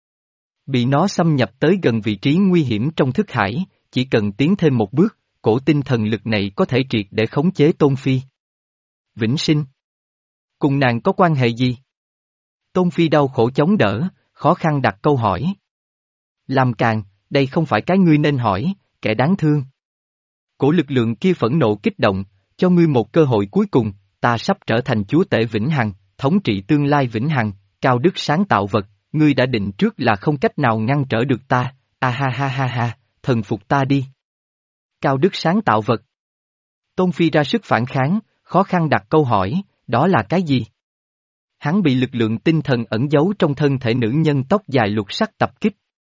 Bị nó xâm nhập tới gần vị trí nguy hiểm trong thức hải, chỉ cần tiến thêm một bước, cổ tinh thần lực này có thể triệt để khống chế Tôn Phi. Vĩnh sinh. Cùng nàng có quan hệ gì? Tôn Phi đau khổ chống đỡ, khó khăn đặt câu hỏi. Làm càng, đây không phải cái ngươi nên hỏi, kẻ đáng thương. Cổ lực lượng kia phẫn nộ kích động, cho ngươi một cơ hội cuối cùng, ta sắp trở thành chúa tể vĩnh hằng, thống trị tương lai vĩnh hằng, cao đức sáng tạo vật, ngươi đã định trước là không cách nào ngăn trở được ta, a ha ha ha ha, thần phục ta đi. Cao đức sáng tạo vật. Tôn Phi ra sức phản kháng, khó khăn đặt câu hỏi, đó là cái gì? Hắn bị lực lượng tinh thần ẩn giấu trong thân thể nữ nhân tóc dài lục sắc tập kích.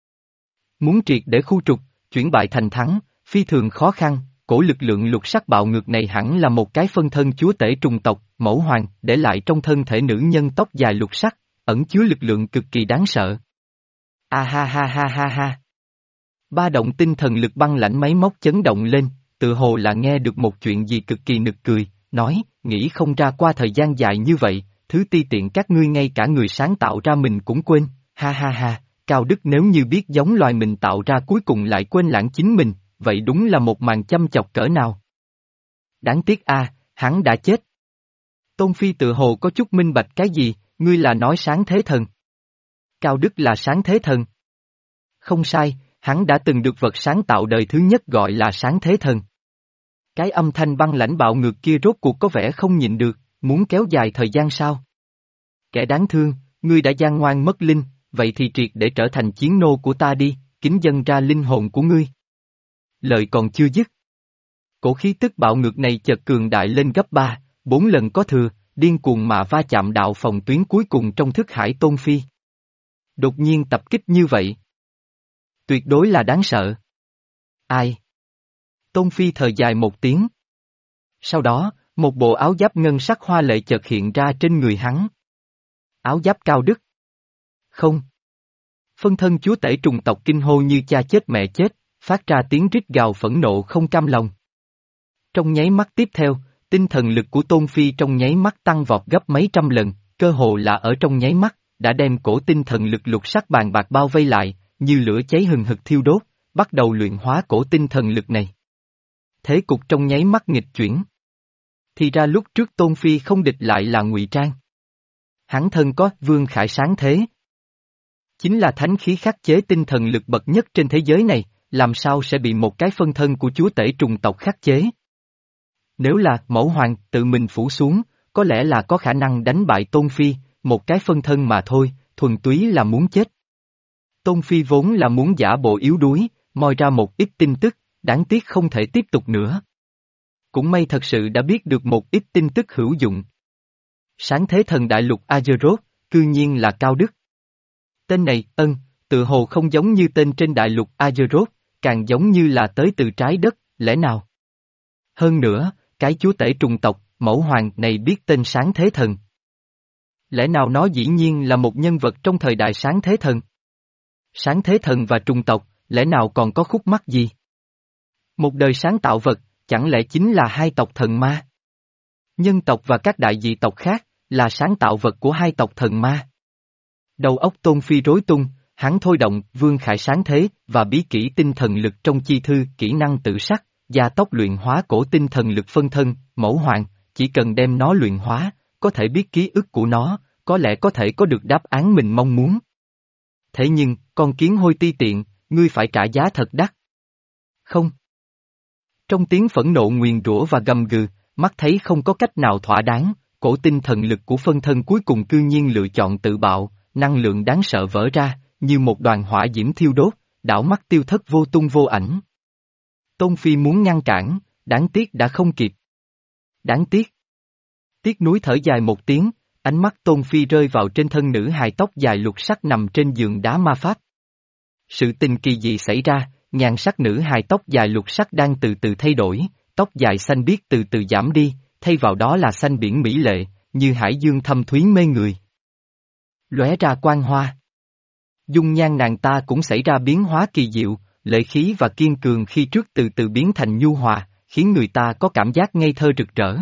Muốn triệt để khu trục, chuyển bại thành thắng, phi thường khó khăn, cổ lực lượng lục sắc bạo ngược này hẳn là một cái phân thân chúa tể trùng tộc, mẫu hoàng, để lại trong thân thể nữ nhân tóc dài lục sắc, ẩn chứa lực lượng cực kỳ đáng sợ. A ha ha ha ha ha. Ba động tinh thần lực băng lãnh máy móc chấn động lên, tự hồ là nghe được một chuyện gì cực kỳ nực cười, nói, nghĩ không ra qua thời gian dài như vậy, thứ ti tiện các ngươi ngay cả người sáng tạo ra mình cũng quên, ha ha ha, Cao Đức nếu như biết giống loài mình tạo ra cuối cùng lại quên lãng chính mình, vậy đúng là một màn chăm chọc cỡ nào. Đáng tiếc a, hắn đã chết. Tôn Phi tự hồ có chút minh bạch cái gì, ngươi là nói sáng thế thần. Cao Đức là sáng thế thần. Không sai, hắn đã từng được vật sáng tạo đời thứ nhất gọi là sáng thế thần. Cái âm thanh băng lãnh bạo ngược kia rốt cuộc có vẻ không nhịn được, muốn kéo dài thời gian sao? Kẻ đáng thương, ngươi đã gian ngoan mất linh, vậy thì triệt để trở thành chiến nô của ta đi, kính dâng ra linh hồn của ngươi. Lời còn chưa dứt. Cổ khí tức bạo ngược này chợt cường đại lên gấp ba, bốn lần có thừa, điên cuồng mà va chạm đạo phòng tuyến cuối cùng trong thức hải Tôn Phi. Đột nhiên tập kích như vậy. Tuyệt đối là đáng sợ. Ai? Tôn Phi thở dài một tiếng. Sau đó, một bộ áo giáp ngân sắc hoa lệ chợt hiện ra trên người hắn. Áo giáp Cao Đức. Không. Phân thân chúa tể trùng tộc kinh hô như cha chết mẹ chết, phát ra tiếng rít gào phẫn nộ không cam lòng. Trong nháy mắt tiếp theo, tinh thần lực của Tôn Phi trong nháy mắt tăng vọt gấp mấy trăm lần, cơ hồ là ở trong nháy mắt, đã đem cổ tinh thần lực lục sắc bàn bạc bao vây lại, như lửa cháy hừng hực thiêu đốt, bắt đầu luyện hóa cổ tinh thần lực này. Thế cục trong nháy mắt nghịch chuyển. Thì ra lúc trước Tôn Phi không địch lại là ngụy trang. Hắn thân có vương khải sáng thế. Chính là thánh khí khắc chế tinh thần lực bậc nhất trên thế giới này, làm sao sẽ bị một cái phân thân của chúa tể trùng tộc khắc chế? Nếu là mẫu hoàng tự mình phủ xuống, có lẽ là có khả năng đánh bại Tôn Phi, một cái phân thân mà thôi, thuần túy là muốn chết. Tôn Phi vốn là muốn giả bộ yếu đuối, moi ra một ít tin tức, đáng tiếc không thể tiếp tục nữa. Cũng may thật sự đã biết được một ít tin tức hữu dụng. Sáng thế thần đại lục Azeroth, cư nhiên là Cao Đức. Tên này, ân, tự hồ không giống như tên trên đại lục Azeroth, càng giống như là tới từ trái đất, lẽ nào? Hơn nữa, cái chúa tể trùng tộc, mẫu hoàng này biết tên sáng thế thần. Lẽ nào nó dĩ nhiên là một nhân vật trong thời đại sáng thế thần? Sáng thế thần và trùng tộc, lẽ nào còn có khúc mắc gì? Một đời sáng tạo vật, chẳng lẽ chính là hai tộc thần ma? Nhân tộc và các đại dị tộc khác, là sáng tạo vật của hai tộc thần ma. Đầu óc Tôn Phi rối tung, hắn thôi động vương khải sáng thế và bí kỹ tinh thần lực trong chi thư kỹ năng tự sắc, gia tốc luyện hóa cổ tinh thần lực phân thân, mẫu hoàng, chỉ cần đem nó luyện hóa, có thể biết ký ức của nó, có lẽ có thể có được đáp án mình mong muốn. Thế nhưng, con kiến hôi ti tiện, ngươi phải trả giá thật đắt. Không. Trong tiếng phẫn nộ nguyền rủa và gầm gừ, mắt thấy không có cách nào thỏa đáng, cổ tinh thần lực của phân thân cuối cùng cư nhiên lựa chọn tự bạo, năng lượng đáng sợ vỡ ra, như một đoàn hỏa diễm thiêu đốt, đảo mắt tiêu thất vô tung vô ảnh. Tôn Phi muốn ngăn cản, đáng tiếc đã không kịp. Đáng tiếc. Tiếc núi thở dài một tiếng, ánh mắt Tôn Phi rơi vào trên thân nữ hài tóc dài lục sắc nằm trên giường đá ma pháp. Sự tình kỳ dị xảy ra, nhan sắc nữ hài tóc dài lục sắc đang từ từ thay đổi, tóc dài xanh biếc từ từ giảm đi, thay vào đó là xanh biển mỹ lệ, như hải dương thâm thúy mê người. Lóe ra quang hoa. Dung nhan nàng ta cũng xảy ra biến hóa kỳ diệu, lệ khí và kiên cường khi trước từ từ biến thành nhu hòa, khiến người ta có cảm giác ngây thơ rực rỡ.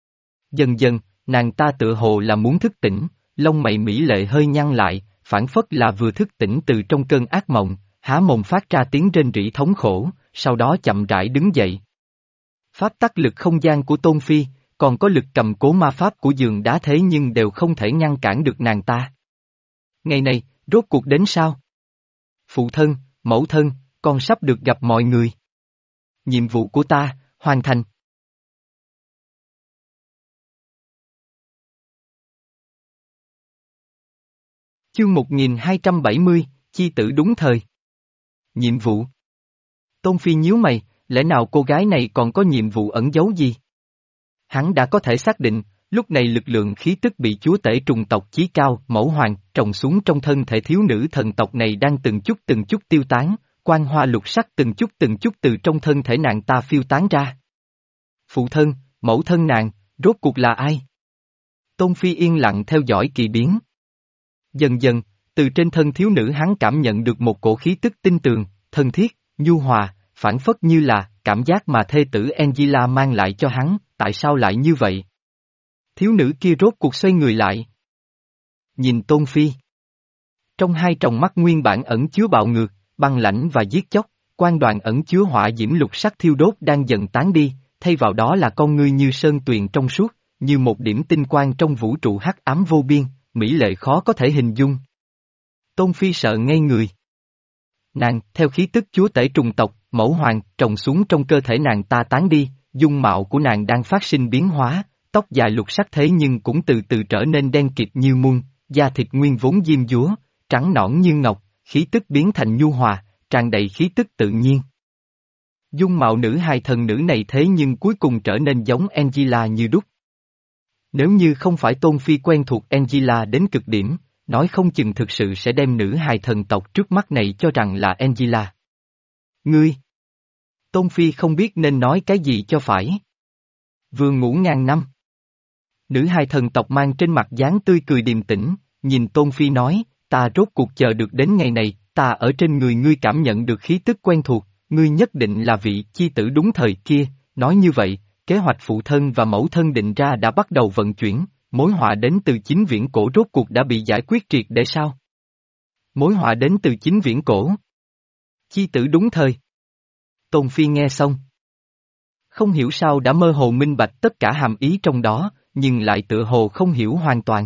Dần dần, nàng ta tựa hồ là muốn thức tỉnh, lông mày mỹ lệ hơi nhăn lại, phản phất là vừa thức tỉnh từ trong cơn ác mộng, há mồm phát ra tiếng rên rỉ thống khổ, sau đó chậm rãi đứng dậy. Pháp tắc lực không gian của Tôn Phi, còn có lực cầm cố ma pháp của giường đá thế nhưng đều không thể ngăn cản được nàng ta. Ngày này, rốt cuộc đến sao? Phụ thân, mẫu thân, con sắp được gặp mọi người. Nhiệm vụ của ta, hoàn thành. Chương một nghìn hai trăm bảy mươi, chi tử đúng thời. Nhiệm vụ. Tôn Phi nhíu mày, lẽ nào cô gái này còn có nhiệm vụ ẩn giấu gì? Hắn đã có thể xác định, lúc này lực lượng khí tức bị chúa tể trùng tộc chí cao, mẫu hoàng, trồng xuống trong thân thể thiếu nữ thần tộc này đang từng chút từng chút tiêu tán, quang hoa lục sắc từng chút từng chút từ trong thân thể nàng ta phiêu tán ra. Phụ thân, mẫu thân nàng, rốt cuộc là ai? Tôn Phi yên lặng theo dõi kỳ biến. Dần dần, từ trên thân thiếu nữ hắn cảm nhận được một cổ khí tức tinh tường, thân thiết, nhu hòa, phản phất như là cảm giác mà thê tử Angela mang lại cho hắn, tại sao lại như vậy? Thiếu nữ kia rốt cuộc xoay người lại. Nhìn Tôn Phi. Trong hai tròng mắt nguyên bản ẩn chứa bạo ngược, băng lãnh và giết chóc, quan đoàn ẩn chứa hỏa diễm lục sắc thiêu đốt đang dần tán đi, thay vào đó là con ngươi như sơn tuyền trong suốt, như một điểm tinh quang trong vũ trụ hắc ám vô biên, mỹ lệ khó có thể hình dung. Tôn Phi sợ ngây người. Nàng, theo khí tức chúa tể trùng tộc, mẫu hoàng, trồng xuống trong cơ thể nàng ta tán đi, dung mạo của nàng đang phát sinh biến hóa, tóc dài lục sắc thế nhưng cũng từ từ trở nên đen kịt như muôn, da thịt nguyên vốn diêm dúa, trắng nõn như ngọc, khí tức biến thành nhu hòa, tràn đầy khí tức tự nhiên. Dung mạo nữ hài thần nữ này thế nhưng cuối cùng trở nên giống Angela như đúc. Nếu như không phải Tôn Phi quen thuộc Angela đến cực điểm, nói không chừng thực sự sẽ đem nữ hài thần tộc trước mắt này cho rằng là Angela. Ngươi! Tôn Phi không biết nên nói cái gì cho phải. Vừa ngủ ngàn năm. Nữ hài thần tộc mang trên mặt dáng tươi cười điềm tĩnh, nhìn Tôn Phi nói, ta rốt cuộc chờ được đến ngày này, ta ở trên người ngươi cảm nhận được khí tức quen thuộc, ngươi nhất định là vị chi tử đúng thời kia, nói như vậy, kế hoạch phụ thân và mẫu thân định ra đã bắt đầu vận chuyển, mối họa đến từ chính viễn cổ rốt cuộc đã bị giải quyết triệt để sao? Mối họa đến từ chính viễn cổ. Chi tử đúng thời. Tôn Phi nghe xong. Không hiểu sao đã mơ hồ minh bạch tất cả hàm ý trong đó, nhưng lại tựa hồ không hiểu hoàn toàn.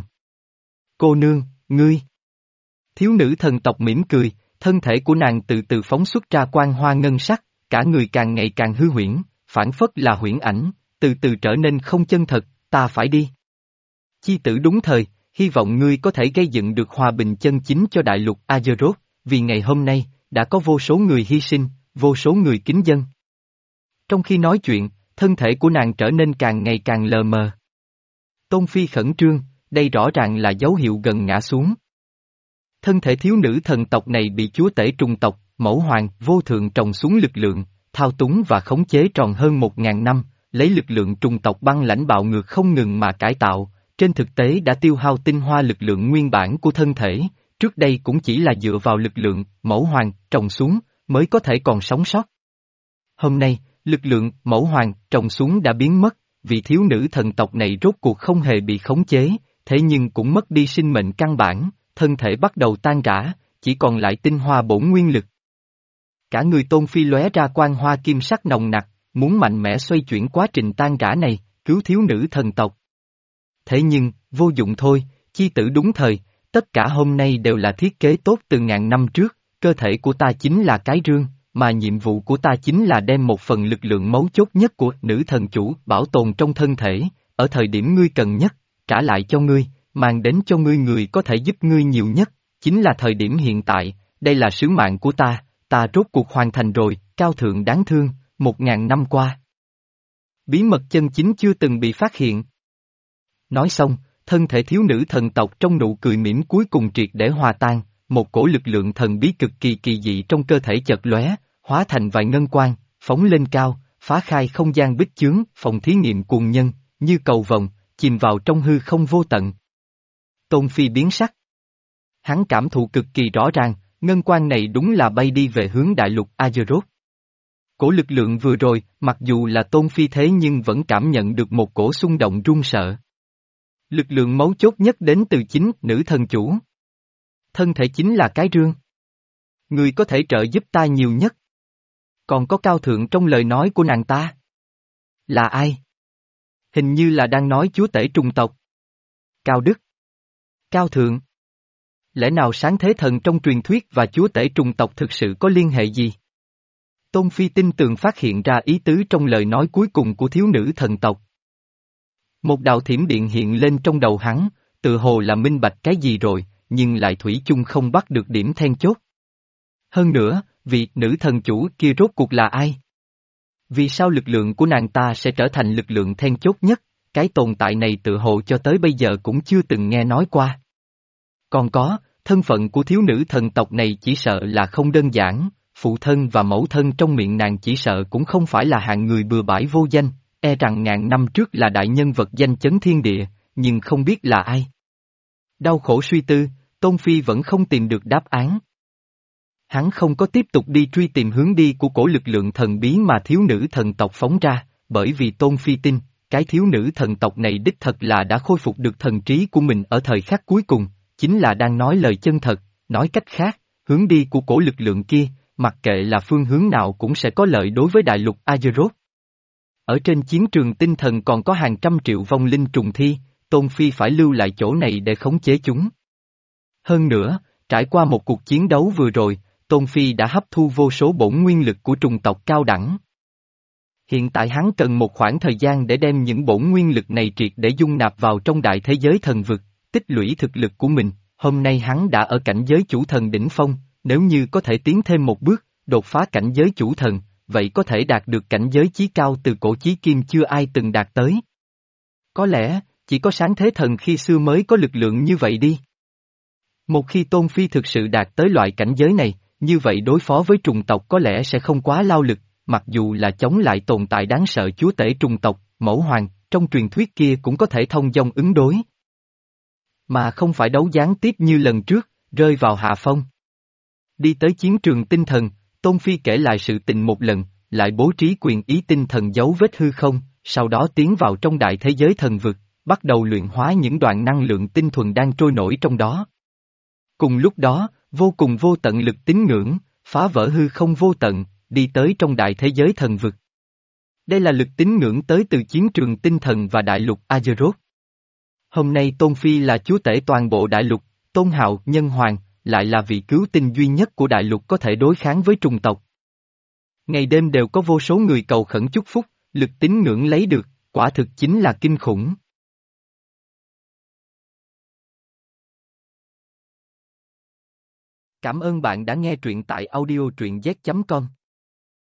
Cô nương, ngươi. Thiếu nữ thần tộc mỉm cười, thân thể của nàng từ từ phóng xuất ra quang hoa ngân sắc, cả người càng ngày càng hư huyễn, phản phất là huyễn ảnh, từ từ trở nên không chân thật, ta phải đi. Chi tử đúng thời, hy vọng ngươi có thể gây dựng được hòa bình chân chính cho đại lục Azeroth, vì ngày hôm nay, đã có vô số người hy sinh, vô số người kính dân. Trong khi nói chuyện, thân thể của nàng trở nên càng ngày càng lờ mờ. Tôn Phi khẩn trương, đây rõ ràng là dấu hiệu gần ngã xuống. Thân thể thiếu nữ thần tộc này bị chúa tể trùng tộc, mẫu hoàng, vô thượng trồng xuống lực lượng, thao túng và khống chế tròn hơn một ngàn năm, lấy lực lượng trùng tộc băng lãnh bạo ngược không ngừng mà cải tạo, trên thực tế đã tiêu hao tinh hoa lực lượng nguyên bản của thân thể, trước đây cũng chỉ là dựa vào lực lượng, mẫu hoàng, trồng xuống, mới có thể còn sống sót. Hôm nay, lực lượng, mẫu hoàng, trồng xuống đã biến mất, vì thiếu nữ thần tộc này rốt cuộc không hề bị khống chế, thế nhưng cũng mất đi sinh mệnh căn bản, thân thể bắt đầu tan rã, chỉ còn lại tinh hoa bổn nguyên lực. Cả người Tôn Phi lóe ra quang hoa kim sắc nồng nặc, muốn mạnh mẽ xoay chuyển quá trình tan rã này, cứu thiếu nữ thần tộc. Thế nhưng, vô dụng thôi, chi tử đúng thời, tất cả hôm nay đều là thiết kế tốt từ ngàn năm trước, cơ thể của ta chính là cái rương, mà nhiệm vụ của ta chính là đem một phần lực lượng mấu chốt nhất của nữ thần chủ bảo tồn trong thân thể, ở thời điểm ngươi cần nhất, trả lại cho ngươi, mang đến cho ngươi người có thể giúp ngươi nhiều nhất, chính là thời điểm hiện tại, đây là sứ mạng của ta, ta rốt cuộc hoàn thành rồi, cao thượng đáng thương, một ngàn năm qua. Bí mật chân chính chưa từng bị phát hiện. Nói xong, thân thể thiếu nữ thần tộc trong nụ cười mỉm cuối cùng triệt để hòa tan, một cổ lực lượng thần bí cực kỳ kỳ dị trong cơ thể chợt lóe, hóa thành vài ngân quang, phóng lên cao, phá khai không gian bích chướng, phòng thí nghiệm cuồng nhân, như cầu vồng, chìm vào trong hư không vô tận. Tôn Phi biến sắc. Hắn cảm thụ cực kỳ rõ ràng, ngân quang này đúng là bay đi về hướng đại lục Azeroth. Cổ lực lượng vừa rồi, mặc dù là Tôn Phi thế nhưng vẫn cảm nhận được một cổ xung động run sợ. Lực lượng mấu chốt nhất đến từ chính nữ thần chủ. Thân thể chính là cái rương. Người có thể trợ giúp ta nhiều nhất. Còn có cao thượng trong lời nói của nàng ta. Là ai? Hình như là đang nói chúa tể trùng tộc. Cao Đức. Cao thượng. Lẽ nào sáng thế thần trong truyền thuyết và chúa tể trùng tộc thực sự có liên hệ gì? Tôn Phi tinh tường phát hiện ra ý tứ trong lời nói cuối cùng của thiếu nữ thần tộc. Một đạo thiểm điện hiện lên trong đầu hắn, tự hồ là minh bạch cái gì rồi, nhưng lại thủy chung không bắt được điểm then chốt. Hơn nữa, vị nữ thần chủ kia rốt cuộc là ai? Vì sao lực lượng của nàng ta sẽ trở thành lực lượng then chốt nhất? Cái tồn tại này tự hồ cho tới bây giờ cũng chưa từng nghe nói qua. Còn có, thân phận của thiếu nữ thần tộc này chỉ sợ là không đơn giản, phụ thân và mẫu thân trong miệng nàng chỉ sợ cũng không phải là hạng người bừa bãi vô danh, e rằng ngàn năm trước là đại nhân vật danh chấn thiên địa, nhưng không biết là ai. Đau khổ suy tư, Tôn Phi vẫn không tìm được đáp án. Hắn không có tiếp tục đi truy tìm hướng đi của cổ lực lượng thần bí mà thiếu nữ thần tộc phóng ra, bởi vì Tôn Phi tin, cái thiếu nữ thần tộc này đích thật là đã khôi phục được thần trí của mình ở thời khắc cuối cùng, chính là đang nói lời chân thật, nói cách khác, hướng đi của cổ lực lượng kia, mặc kệ là phương hướng nào cũng sẽ có lợi đối với đại lục Azeroth. Ở trên chiến trường tinh thần còn có hàng trăm triệu vong linh trùng thi, Tôn Phi phải lưu lại chỗ này để khống chế chúng. Hơn nữa, trải qua một cuộc chiến đấu vừa rồi, Tôn Phi đã hấp thu vô số bổn nguyên lực của trùng tộc cao đẳng. Hiện tại hắn cần một khoảng thời gian để đem những bổn nguyên lực này triệt để dung nạp vào trong đại thế giới thần vực, tích lũy thực lực của mình. Hôm nay hắn đã ở cảnh giới chủ thần đỉnh phong, nếu như có thể tiến thêm một bước, đột phá cảnh giới chủ thần, vậy có thể đạt được cảnh giới chí cao từ cổ chí kim chưa ai từng đạt tới. Có lẽ, chỉ có sáng thế thần khi xưa mới có lực lượng như vậy đi. Một khi Tôn Phi thực sự đạt tới loại cảnh giới này, như vậy đối phó với trùng tộc có lẽ sẽ không quá lao lực, mặc dù là chống lại tồn tại đáng sợ chúa tể trùng tộc, mẫu hoàng, trong truyền thuyết kia cũng có thể thông dong ứng đối. Mà không phải đấu gián tiếp như lần trước, rơi vào hạ phong. Đi tới chiến trường tinh thần, Tôn Phi kể lại sự tình một lần, lại bố trí quyền ý tinh thần dấu vết hư không, sau đó tiến vào trong đại thế giới thần vực, bắt đầu luyện hóa những đoạn năng lượng tinh thuần đang trôi nổi trong đó. Cùng lúc đó, vô cùng vô tận lực tín ngưỡng, phá vỡ hư không vô tận, đi tới trong đại thế giới thần vực. Đây là lực tín ngưỡng tới từ chiến trường tinh thần và đại lục Azeroth. Hôm nay Tôn Phi là chúa tể toàn bộ đại lục, Tôn Hạo, Nhân Hoàng, lại là vị cứu tinh duy nhất của đại lục có thể đối kháng với trùng tộc. Ngày đêm đều có vô số người cầu khẩn chúc phúc, lực tín ngưỡng lấy được, quả thực chính là kinh khủng. Cảm ơn bạn đã nghe truyện tại audio truyện z chấm com.